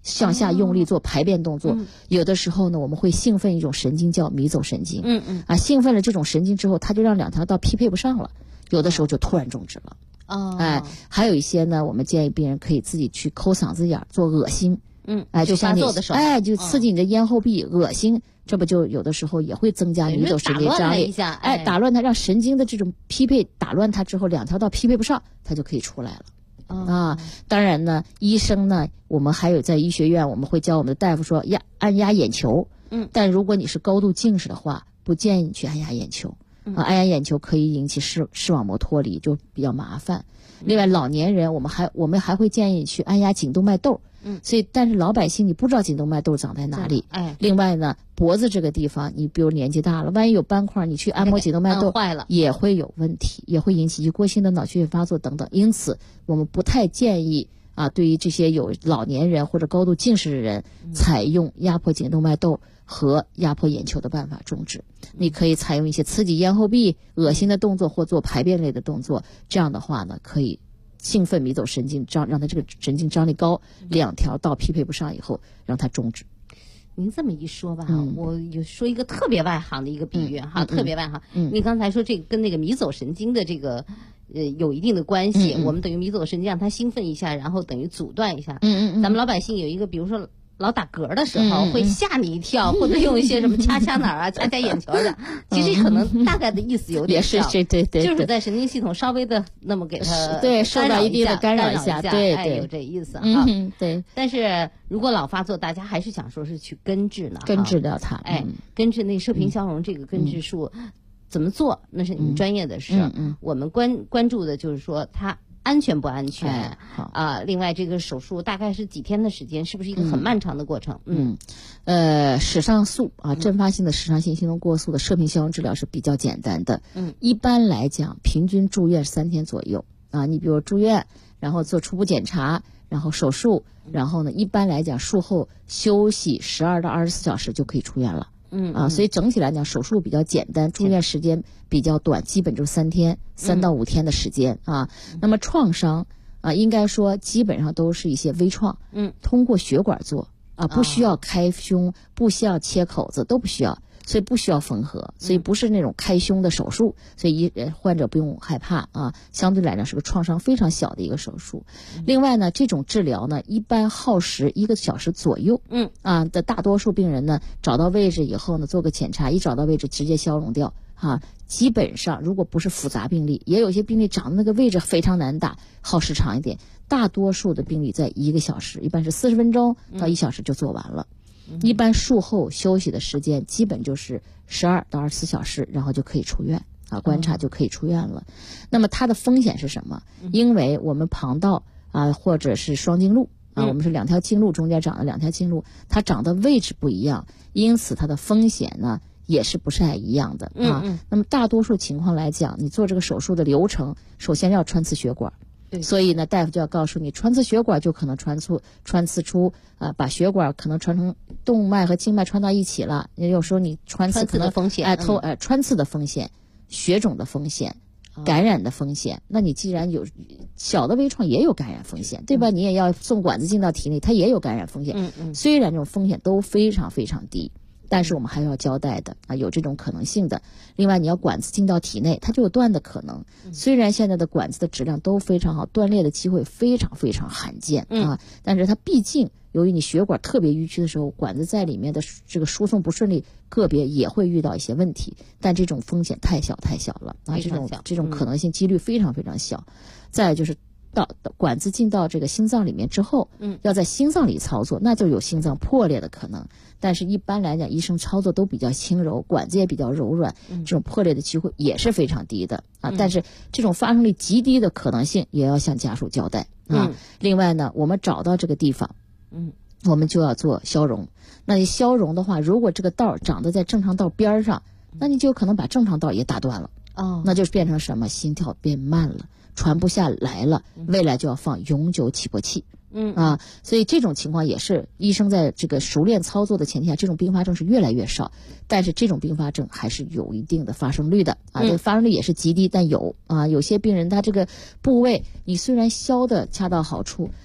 向下用力做排便动作，有的时候呢我们会兴奋一种神经叫迷走神经，兴奋了这种神经之后，它就让两条道匹配不上了，有的时候就突然终止了。还有一些呢，我们建议病人可以自己去抠嗓子眼做恶心，就像你就刺激你的咽后壁，恶心，这不就有的时候也会增加迷走神经张力，打乱它，让神经的这种匹配打乱它之后，两条道匹配不上，它就可以出来了。当然呢，医生呢，我们还有在医学院，我们会教我们的大夫说按压眼球，但如果你是高度近视的话，不建议你去按压眼球。按压眼球可以引起视网膜脱离，就比较麻烦。另外，老年人我们还会建议你去按压颈动脉窦。所以，但是老百姓你不知道颈动脉窦长在哪里。另外呢，脖子这个地方，你比如年纪大了，万一有斑块，你去按摩颈动脉窦坏了， 也会有问题，也会引起一过性的脑缺血发作等等。因此，我们不太建议对于这些有老年人或者高度近视的人，采用压迫颈动脉窦和压迫眼球的办法终止。你可以采用一些刺激咽后壁、恶心的动作或做排便类的动作，这样的话呢，可以兴奋迷走神经让它这个神经张力高，两条道匹配不上以后，让它终止。 您这么一说吧，我有说一个特别外行的一个比喻特别外行。你刚才说这个跟那个迷走神经的这个有一定的关系，我们等于迷走神经让它兴奋一下，然后等于阻断一下。咱们老百姓有一个，比如说老打嗝的时候会吓你一跳，或者用一些什么掐哪儿掐眼球的，其实可能大概的意思有点像， 对， 就是在神经系统稍微的那么给它受到一定的干扰一下，对， 有这意思对。 但是如果老发作，大家还是想说是去根治呢， 根治掉它， 根治那射频消融这个根治术怎么做，那是你们专业的事，我们关注的就是说它安全不安全另外这个手术大概是几天的时间，是不是一个很漫长的过程？ 室上素阵发性的室上性心动过速的射频消融治疗是比较简单的。一般来讲，平均住院3天左右你比如住院，然后做初步检查，然后手术，然后呢，一般来讲术后休息12到24小时就可以出院了。所以整体来讲，手术比较简单，住院时间比较短，基本就3天，3到5天的时间那么创伤应该说基本上都是一些微创，通过血管做不需要开胸，不需要切口子，都不需要，所以不需要缝合，所以不是那种开胸的手术，所以患者不用害怕相对来讲是个创伤非常小的一个手术。另外呢，这种治疗呢一般耗时1个小时左右，的大多数病人呢找到位置以后呢做个检查，一找到位置直接消融掉基本上如果不是复杂病例，也有些病例长的那个位置非常难打，耗时长一点，大多数的病例在1个小时，一般是40分钟到1小时就做完了。一般术后休息的时间基本就是12到24小时，然后就可以出院观察就可以出院了。那么它的风险是什么？因为我们旁道或者是双经路我们是2条经路中间长的2条经路，它长的位置不一样，因此它的风险呢也是不太一样的那么大多数情况来讲，你做这个手术的流程，首先要穿刺血管。所以呢，大夫就要告诉你，穿刺血管就可能穿刺出把血管可能穿成动脉和静脉穿到一起了。也有时候你穿刺可能风险穿刺的风险、血肿的风险、感染的风险。那你既然有小的微创也有感染风险，对吧？你也要送管子进到体内，它也有感染风险。虽然这种风险都非常非常低，但是我们还要交代的有这种可能性的。另外，你要管子进到体内，它就有断的可能。虽然现在的管子的质量都非常好，断裂的机会非常非常罕见但是它毕竟由于你血管特别迂曲的时候，管子在里面的这个输送不顺利，个别也会遇到一些问题，但这种风险太小了这种可能性几率非常非常小。再来就是管子进到这个心脏里面之后，要在心脏里操作，那就有心脏破裂的可能。但是一般来讲，医生操作都比较轻柔，管子也比较柔软，这种破裂的机会也是非常低的但是这种发生率极低的可能性也要向家属交代另外呢，我们找到这个地方，我们就要做消融。那你消融的话，如果这个道长得在正常道边上，那你就可能把正常道也打断了那就变成什么？心跳变慢了，传不下来了，未来就要放永久起搏器所以这种情况也是医生在这个熟练操作的前提下，这种并发症是越来越少，但是这种并发症还是有一定的发生率的这个发生率也是极低，但有些病人他这个部位你虽然消的恰到好处，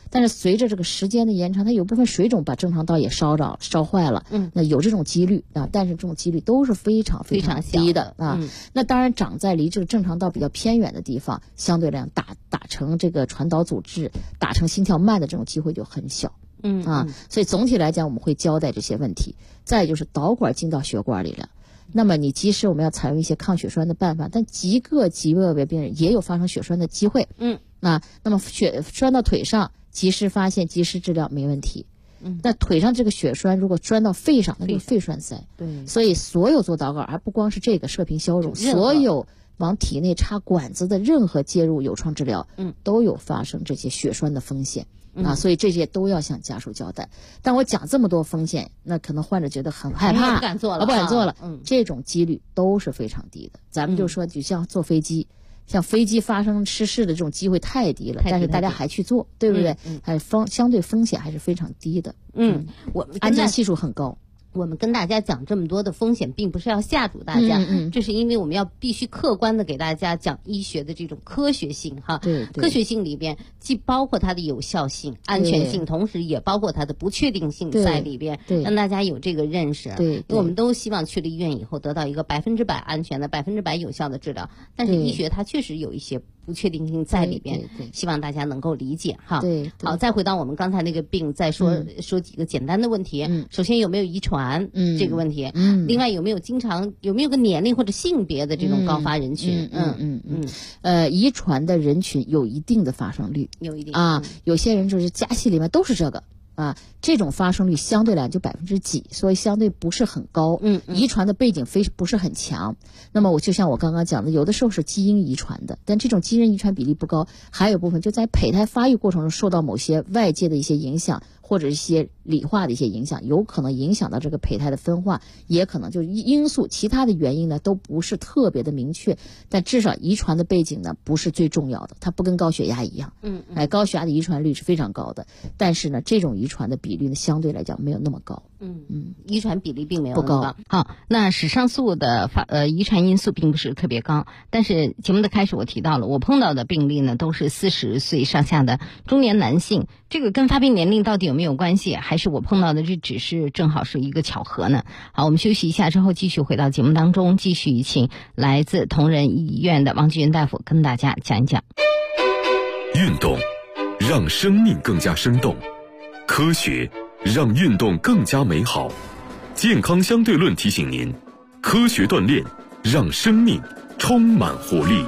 但是随着这个时间的延长，它有部分水肿把正常道也烧坏了，那有这种几率啊，但是这种几率都是非常非常低的啊。那当然长在离这个正常道比较偏远的地方，相对来讲打成这个传导阻滞，打成心跳慢的这种机会就很小。所以总体来讲我们会交代这些问题。再就是导管进到血管里了，那么你即使我们要采用一些抗血栓的办法，但极个别病人也有发生血栓的机会。那么血栓到腿上，及时发现及时治疗没问题。那腿上这个血栓如果栓到肺上，那就是肺栓塞。对，所以所有做导管，而不光是这个射频消融，所有往体内插管子的任何介入有创治疗，都有发生这些血栓的风险。所以这些都要向家属交代。但我讲这么多风险，那可能患者觉得很害怕， 不敢做了。 这种几率都是非常低的。咱们就说，就像坐飞机，像飞机发生失事的这种机会太低了，但是大家还去做，对不对？还是相对风险还是非常低的。 我们安全系数很高。 我们跟大家讲这么多的风险，并不是要吓阻大家，这是因为我们要必须客观的给大家讲医学的这种科学性哈。对，科学性里边既包括它的有效性、安全性，同时也包括它的不确定性在里边，让大家有这个认识。因为我们都希望去了医院以后得到一个100%安全的、100%有效的治疗，但是医学它确实有一些不确定性在里边，希望大家能够理解哈。好，再回到我们刚才那个病，再说几个简单的问题。首先有没有遗传这个问题？另外有没有个年龄或者性别的这种高发人群？遗传的人群有一定的发生率，有一定啊，有些人就是家系里面都是这个。这种发生率相对来讲就几%，所以相对不是很高。遗传的背景不是很强。那么就像我刚刚讲的，有的时候是基因遗传的，但这种基因遗传比例不高。还有部分就在胚胎发育过程中受到某些外界的一些影响，或者一些理化的一些影响，有可能影响到这个胚胎的分化，也可能就因素其他的原因呢都不是特别的明确，但至少遗传的背景呢不是最重要的，它不跟高血压一样。高血压的遗传率是非常高的，但是呢这种遗传的比例呢相对来讲没有那么高。遗传比例并没有那么高。 好，那室上素的遗传因素并不是特别高，但是节目的开始我提到了，我碰到的病例呢都是40岁上下的中年男性，这个跟发病年龄到底有没有关系，还是我碰到的这只是正好是一个巧合呢？好，我们休息一下之后继续回到节目当中，继续请来自同仁医院的王继云大夫跟大家讲一讲。 运动让生命更加生动，科学让运动更加美好。健康相对论提醒您，科学锻炼让生命充满活力。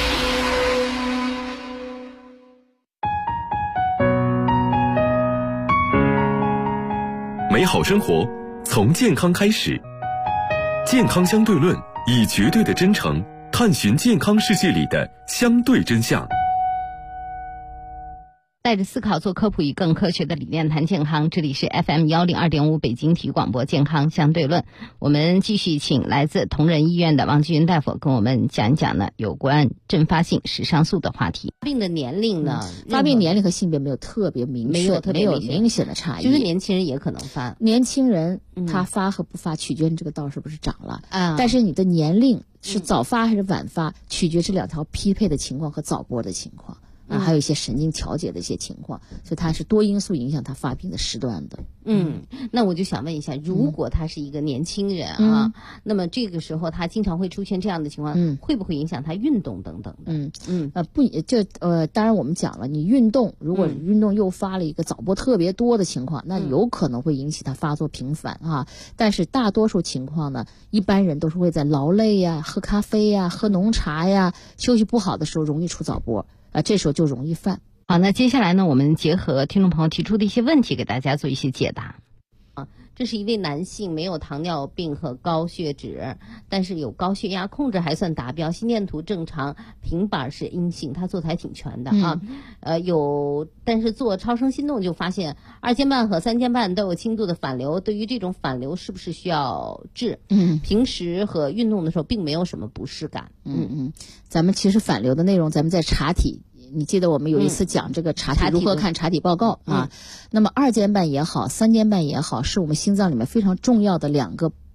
美好生活从健康开始，健康相对论以绝对的真诚探寻健康世界里的相对真相。 带着思考做科普，以更科学的理念谈健康。这里是 FM102.5 北京体育广播健康相对论。我们继续请来自同仁医院的王继云大夫跟我们讲一讲呢有关阵发性室上素的话题。 病的年龄呢？ 发病年龄和性别没有特别明确，没有明显的差异。 就是年轻人也可能发。 年轻人他发和不发取决你这个道是不是长了但是你的年龄是早发还是晚发，取决这两条匹配的情况和早搏的情况。还有一些神经调节的一些情况，所以它是多因素影响它发病的时段的。 那我就想问一下，如果他是一个年轻人啊，那么这个时候他经常会出现这样的情况，会不会影响他运动等等的？ 当然我们讲了，你运动如果运动诱发了一个早搏特别多的情况，那有可能会引起他发作频繁啊。但是大多数情况呢，一般人都是会在劳累呀、喝咖啡呀、喝浓茶呀、休息不好的时候容易出早搏。这时候就容易犯。 好，那接下来呢，我们结合听众朋友提出的一些问题，给大家做一些解答。 这是一位男性，没有糖尿病和高血脂，但是有高血压，控制还算达标，心电图正常，平板是阴性，他做的还挺全的但是做超声心动就发现2间半和3间半都有轻度的反流，对于这种反流是不是需要治？平时和运动的时候并没有什么不适感。 咱们其实反流的内容咱们在查体，你记得我们有一次讲这个查体如何看查体报告那么2间半也好，3间半也好，是我们心脏里面非常重要的2个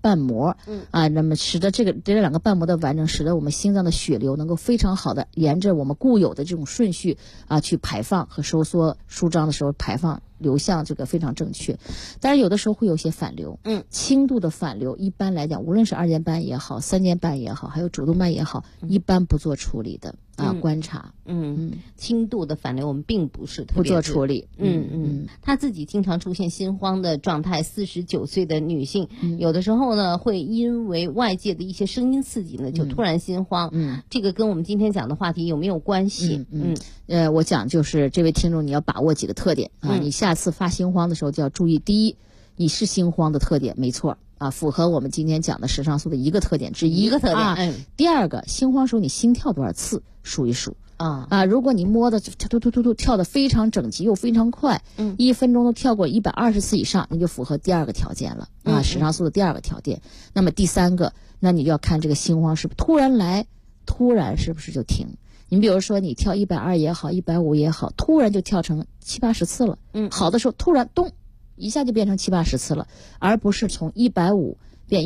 瓣膜，那么使得这两个瓣膜的完整，使得我们心脏的血流能够非常好的沿着我们固有的这种顺序去排放和收缩舒张的时候排放流向这个非常正确。但是有的时候会有些反流，轻度的反流一般来讲，无论是2间斑也好3间斑也好，还有主动脉也好，一般不做处理的观察。 轻度的反流我们并不是特别不做处理。 他自己经常出现心慌的状态，49岁的女性，有的时候呢会因为外界的一些声音刺激呢就突然心慌。这个跟我们今天讲的话题有没有关系？ 我讲就是这位听众你要把握几个特点你下次发心慌的时候就要注意，第一，你是心慌的特点没错符合我们今天讲的时尚素的一个特点之一。第二个，心慌时候你心跳多少次数一数如果你摸的突突突突跳得非常整齐又非常快，1分钟都跳过120次以上，你就符合第二个条件了时尚素的第二个条件。那么第三个，那你就要看这个心慌是不是突然来，突然是不是就停。你比如说你跳120也好，150也好，突然就跳成70-80次了，好的时候突然咚一下就变成70-80次了，而不是从150变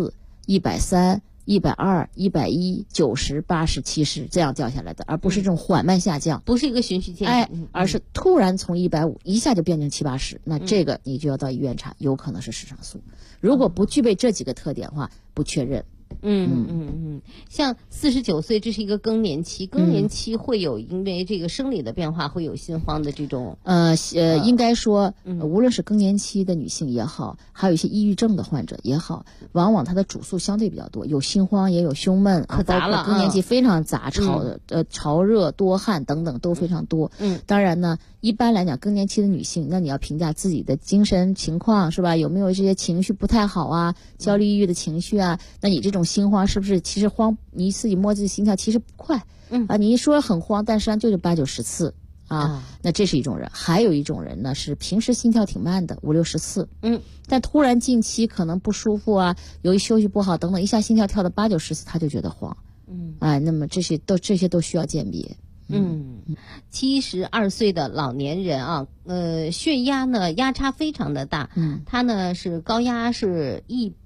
140、130、120、110、90、80、70这样掉下来的，而不是这种缓慢下降， 不是一个循序渐进， 而是突然从150一下就变成70-80，那这个你就要到医院查，有可能是时尚素。如果不具备这几个特点的话，不确认。 像49岁，这是一个更年期，更年期会有因为这个生理的变化会有心慌的这种应该说无论是更年期的女性也好，还有一些抑郁症的患者也好，往往她的主诉相对比较多，有心慌也有胸闷可杂了， 包括更年期非常杂，潮热多汗等等都非常多。当然呢，一般来讲更年期的女性，那你要评价自己的精神情况是吧，有没有这些情绪不太好焦虑抑郁的情绪那你这种心慌是不是其实慌，你自己摸自己心跳其实不快你一说很慌，但实际上就是80-90次那这是一种人。还有一种人呢是平时心跳挺慢的50-60次但突然近期可能不舒服由于休息不好等等，一下心跳跳到80-90次他就觉得慌那么这些都需要鉴别。 72岁的老年人血压呢压差非常的大，他呢是高压是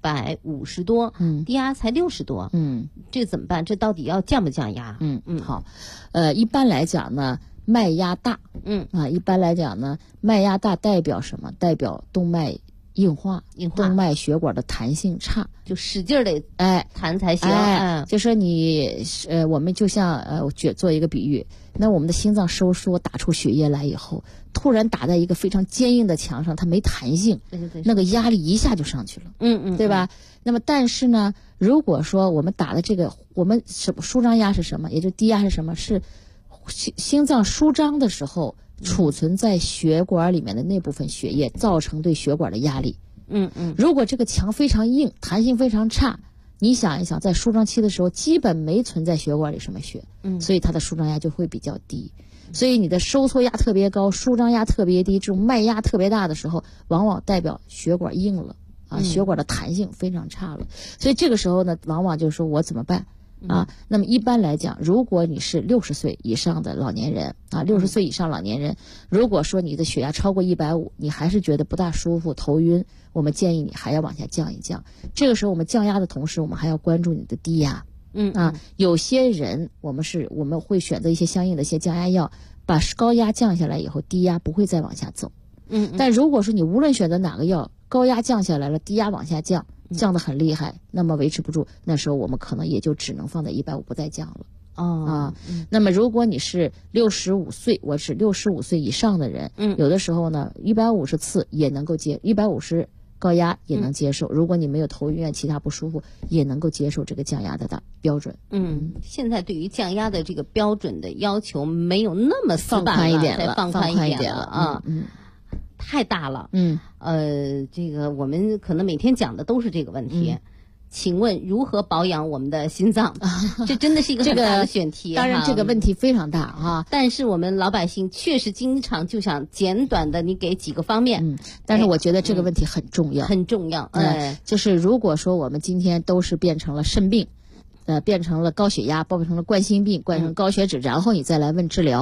150多，低压才60多，这怎么办？这到底要降不降压？ 好，一般来讲呢，脉压大，一般来讲呢，脉压大代表什么？代表动脉硬化，动脉血管的弹性差， 就使劲得弹才行。 就说你我们就像做一个比喻，那我们的心脏收缩打出血液来以后，突然打在一个非常坚硬的墙上，它没弹性，那个压力一下就上去了，对吧？那么但是呢，如果说我们打的这个，我们舒张压是什么？也就低压是什么？是心脏舒张的时候储存在血管里面的那部分血液造成对血管的压力。如果这个墙非常硬，弹性非常差，你想一想，在舒张期的时候基本没存在血管里什么血，所以它的舒张压就会比较低。所以你的收缩压特别高，舒张压特别低，这种脉压特别大的时候，往往代表血管硬了血管的弹性非常差了。所以这个时候呢，往往就是说我怎么办那么一般来讲，如果你是60岁以上的老年人60岁以上老年人，如果说你的血压超过150，你还是觉得不大舒服、头晕，我们建议你还要往下降一降。这个时候我们降压的同时，我们还要关注你的低压。有些人我们会选择一些相应的一些降压药，把高压降下来以后，低压不会再往下走。但如果说你无论选择哪个药，高压降下来了，低压往下降得很厉害，那么维持不住，那时候我们可能也就只能放在150不再降了。那么如果你是65岁，我是65岁以上的人，有的时候呢150次也能够接，150高压也能接受。如果你没有头晕其他不舒服，也能够接受这个降压的标准。 现在对于降压的这个标准的要求没有那么放宽一点了， 放宽一点了太大了。这个我们可能每天讲的都是这个问题。请问如何保养我们的心脏？这真的是一个很大的选题。 当然这个问题非常大但是我们老百姓确实经常就想简短的你给几个方面。 但是我觉得这个问题很重要， 很重要。 就是如果说我们今天都是变成了肾病，变成了高血压，变成了冠心病，变成高血脂，然后你再来问治疗，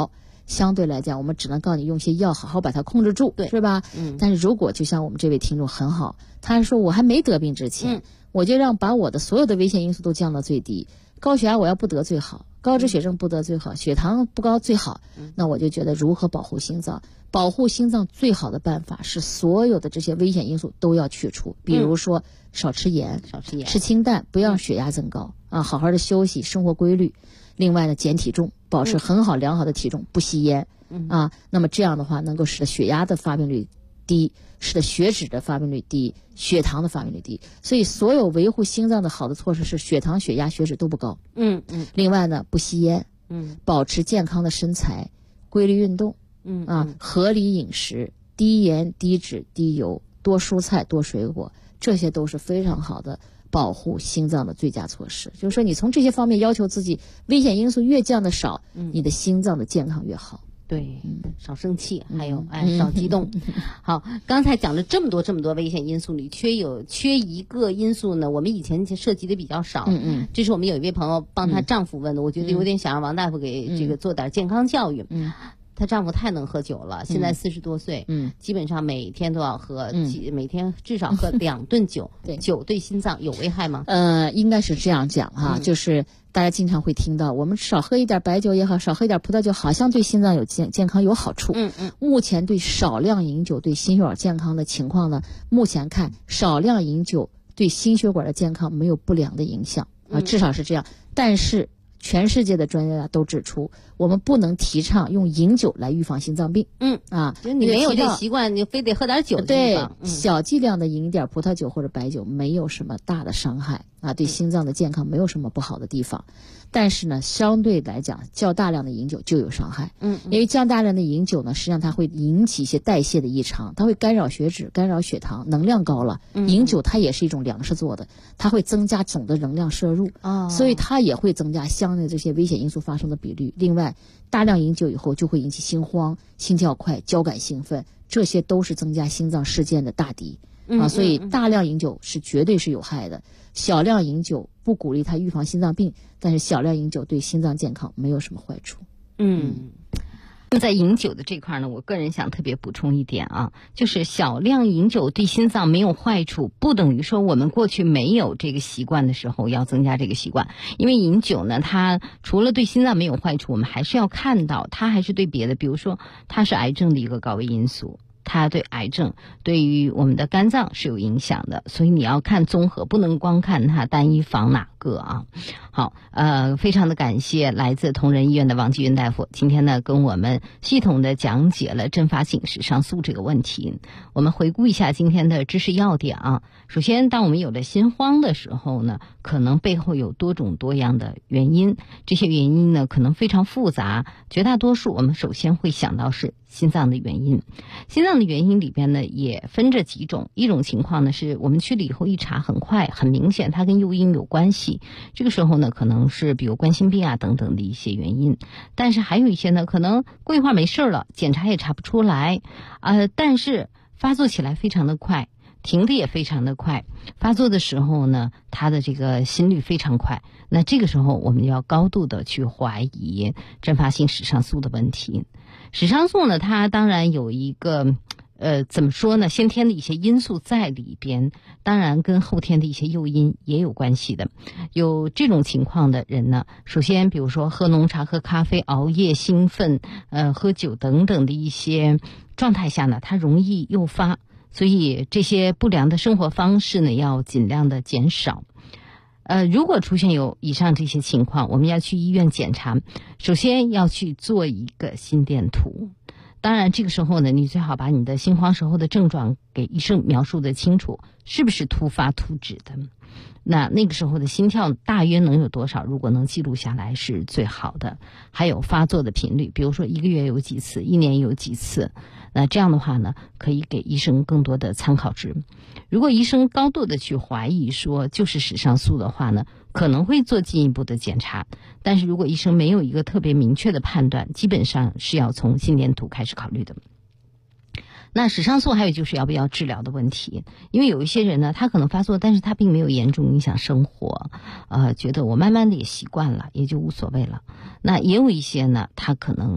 相对来讲，我们只能告诉你用些药好好把它控制住，是吧？但是如果就像我们这位听众很好，他说我还没得病之前，我就把我的所有的危险因素都降到最低，高血压我要不得最好，高脂血症不得最好，血糖不高最好。那我就觉得如何保护心脏？保护心脏最好的办法是所有的这些危险因素都要去除，比如说少吃盐，吃清淡，不要让血压增高啊，好好的休息，生活规律。另外呢，减体重，保持很好良好的体重，不吸烟啊。那么这样的话，能够使得血压的发病率低，使得血脂的发病率低，血糖的发病率低。所以所有维护心脏的好的措施是血糖、血压、血脂都不高。另外呢，不吸烟，保持健康的身材，规律运动，合理饮食，低盐、低脂、低油，多蔬菜、多水果，这些都是非常好的保护心脏的最佳措施。就是说，你从这些方面要求自己，危险因素越降的少，你的心脏的健康越好。 对，少生气，还有少激动。好，刚才讲了这么多危险因素里，缺一个因素呢，我们以前涉及的比较少。这是我们有一位朋友帮她丈夫问的，我觉得有点想让王大夫给这个做点健康教育。她丈夫太能喝酒了，现在40多岁，基本上每天都要喝，每天至少喝2顿酒。酒对心脏有危害吗？ 应该是这样讲哈，就是大家经常会听到，我们少喝一点白酒也好，少喝一点葡萄酒，好像对心脏有健康有好处。目前对少量饮酒对心血管健康的情况呢，目前看少量饮酒对心血管的健康没有不良的影响啊，至少是这样。但是全世界的专家都指出，我们不能提倡用饮酒来预防心脏病。 你没有这习惯，你非得喝点酒。 对，小剂量的饮一点葡萄酒或者白酒没有什么大的伤害啊，对心脏的健康没有什么不好的地方。但是呢，相对来讲，较大量的饮酒就有伤害。因为较大量的饮酒呢，实际上它会引起一些代谢的异常，它会干扰血脂、干扰血糖，能量高了。饮酒它也是一种粮食做的，它会增加总的能量摄入，所以它也会增加相应的这些危险因素发生的比率。另外，大量饮酒以后就会引起心慌、心跳快、交感兴奋，这些都是增加心脏事件的大敌啊。所以大量饮酒是绝对是有害的。小量饮酒不鼓励它预防心脏病，但是小量饮酒对心脏健康没有什么坏处。 那在饮酒的这块呢，我个人想特别补充一点啊，就是小量饮酒对心脏没有坏处，不等于说我们过去没有这个习惯的时候要增加这个习惯。因为饮酒呢，它除了对心脏没有坏处，我们还是要看到它还是对别的，比如说它是癌症的一个高危因素，它对癌症对于我们的肝脏是有影响的，所以你要看综合，不能光看它单一防哪个啊。好，非常的感谢来自同仁医院的王继云大夫，今天呢跟我们系统的讲解了阵发性室上素这个问题。我们回顾一下今天的知识要点啊。首先，当我们有了心慌的时候呢，可能背后有多种多样的原因，这些原因呢可能非常复杂，绝大多数我们首先会想到是心脏的原因。心脏的原因里边呢也分着几种，一种情况呢是我们去了以后一查很快很明显它跟诱因有关系，这个时候呢可能是比如冠心病啊等等的一些原因。但是还有一些呢可能过一会儿没事了，检查也查不出来但是发作起来非常的快，停的也非常的快，发作的时候呢他的这个心率非常快，那这个时候我们要高度的去怀疑阵发性室上素的问题。室上素呢它当然有一个怎么说呢，先天的一些因素在里边，当然跟后天的一些诱因也有关系的。有这种情况的人呢，首先比如说喝浓茶、喝咖啡、熬夜、兴奋喝酒等等的一些状态下呢，它容易诱发，所以这些不良的生活方式呢要尽量的减少。如果出现有以上这些情况，我们要去医院检查，首先要去做一个心电图。当然这个时候呢，你最好把你的心慌时候的症状给医生描述的清楚，是不是突发突止的，那个时候的心跳大约能有多少，如果能记录下来是最好的。还有发作的频率，比如说1个月有几次，1年有几次，那这样的话呢可以给医生更多的参考值。如果医生高度的去怀疑说就是室上素的话呢，可能会做进一步的检查，但是如果医生没有一个特别明确的判断，基本上是要从心电图开始考虑的。那室上素还有就是要不要治疗的问题，因为有一些人呢他可能发作，但是他并没有严重影响生活，觉得我慢慢的也习惯了，也就无所谓了。那也有一些呢他可能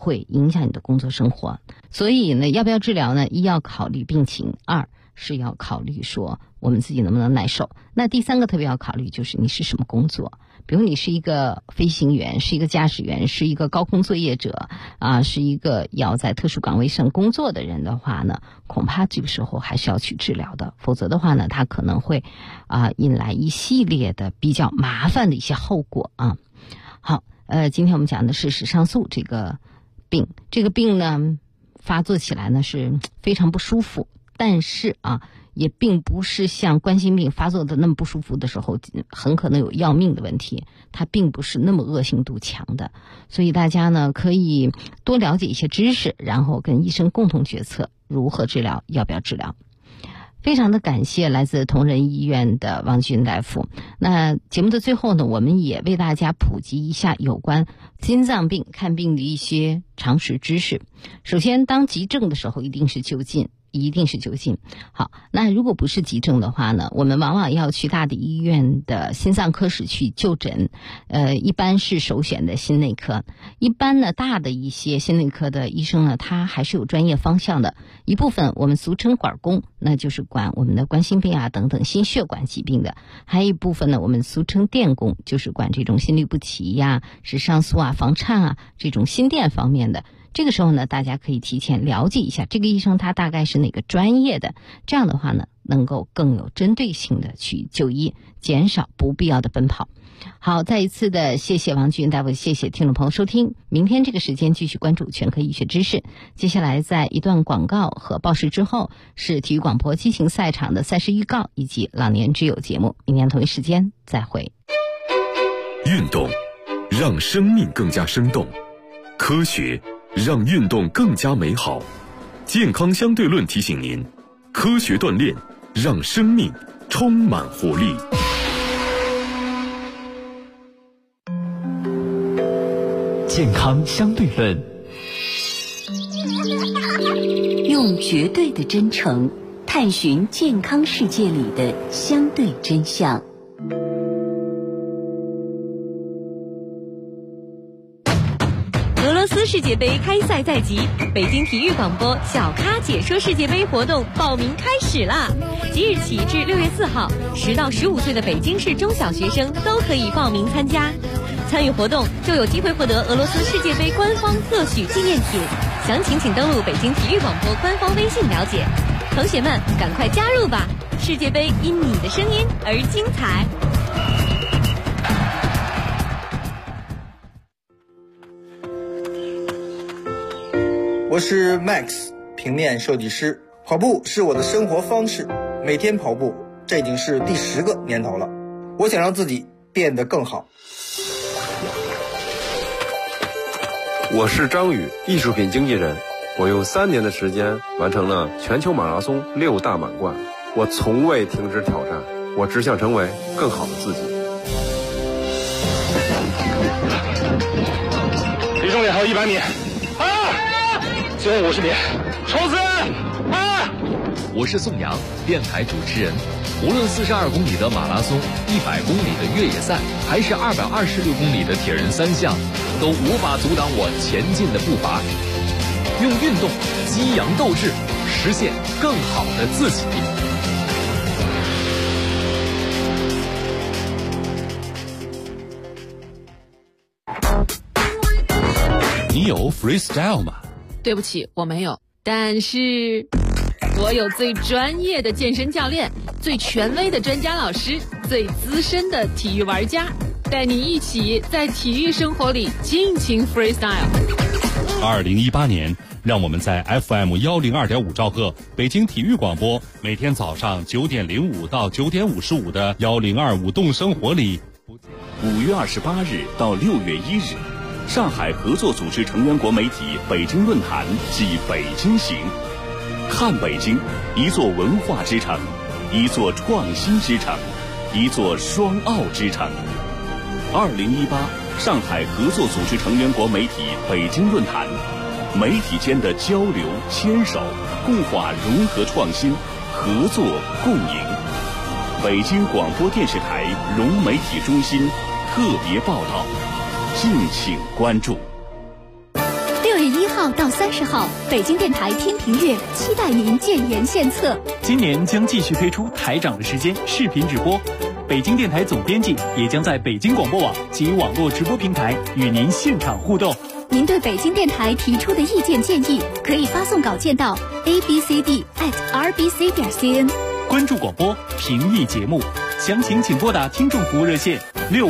会影响你的工作生活。所以呢，要不要治疗呢？一要考虑病情，二是要考虑说我们自己能不能耐受。那第三个特别要考虑就是你是什么工作，比如你是一个飞行员，是一个驾驶员，是一个高空作业者是一个要在特殊岗位上工作的人的话呢，恐怕这个时候还是要去治疗的，否则的话呢，它可能会引来一系列的比较麻烦的一些后果啊。好，今天我们讲的是室上素这个病，这个病呢发作起来呢是非常不舒服，但是也并不是像冠心病发作的那么不舒服的时候很可能有要命的问题，它并不是那么恶性度强的。所以大家呢可以多了解一些知识，然后跟医生共同决策如何治疗，要不要治疗。非常的感谢来自同仁医院的王军大夫。那节目的最后呢，我们也为大家普及一下有关心脏病看病的一些常识知识。首先，当急症的时候一定是就近。好，那如果不是急症的话呢，我们往往要去大的医院的心脏科室去就诊，一般是首选的心内科。一般呢，大的一些心内科的医生呢，他还是有专业方向的。一部分我们俗称管工，那就是管我们的冠心病等等心血管疾病的；还有一部分呢，我们俗称电工，就是管这种心律不齐室上素房颤这种心电方面的。这个时候呢，大家可以提前了解一下这个医生他大概是哪个专业的，这样的话呢，能够更有针对性的去就医，减少不必要的奔跑。好，再一次的谢谢王军大夫，谢谢听众朋友收听。明天这个时间继续关注全科医学知识。接下来在一段广告和报时之后，是体育广播激情赛场的赛事预告以及老年之友节目。明天同一时间再会。 运动让生命更加生动，科学让运动更加美好。健康相对论提醒您，科学锻炼让生命充满活力。 健康相对论， 用绝对的真诚探寻健康世界里的相对真相。 俄罗斯世界杯开赛在即，北京体育广播小咖解说世界杯活动报名开始啦！即日起至6月4号，10到15岁的北京市中小学生都可以报名参加。参与活动就有机会获得俄罗斯世界杯官方特许纪念品，详情请登录北京体育广播官方微信了解。同学们，赶快加入吧！世界杯因你的声音而精彩。 我是 Max， 平面设计师。跑步是我的生活方式，每天跑步，这已经是第10个年头了。我想让自己变得更好。 我是张宇，艺术品经纪人。我用3年的时间完成了全球马拉松6大满贯。我从未停止挑战，我只想成为更好的自己。 离终点还有100米，最后50米，冲刺！ 我是宋阳，电台主持人。无论42公里的马拉松、100公里的越野赛，还是226公里的铁人3项，都无法阻挡我前进的步伐。用运动激扬斗志，实现更好的自己。 你有 freestyle 吗？ 对不起，我没有，但是我有最专业的健身教练，最权威的专家老师，最资深的体育玩家，带你一起在体育生活里尽情 freestyle。 2018年，让我们在 FM 102.5兆赫北京体育广播，每天早上9点05到9点55的102舞动生活里。 5月28日到6月1日。上海合作组织成员国媒体北京论坛暨北京行，看北京，一座文化之城，一座创新之城，一座双奥之城。2018上海合作组织成员国媒体北京论坛，媒体间的交流牵手，共话融合创新，合作共赢。北京广播电视台融媒体中心特别报道。敬请关注。 6月1 号到30号，北京电台听评阅期待您建言献策。 今年将继续推出台长的时间视频直播，北京电台总编辑也将在北京广播网及网络直播平台与您现场互动。 您对北京电台提出的意见建议，可以发送稿件到 abcd@rbc.cn。 关注广播，评议节目，详情请拨打听众服务热线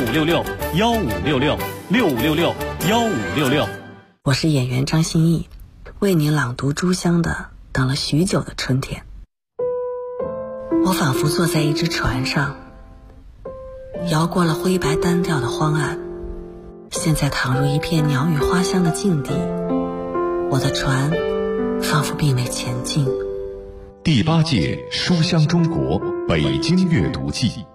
6566-1566-6566-1566。 我是演员张歆艺，为您朗读朱湘的《等了许久的春天》。我仿佛坐在一只船上，摇过了灰白单调的荒岸，现在躺入一片鸟语花香的境地，我的船仿佛并未前进。 第8届书香中国北京阅读季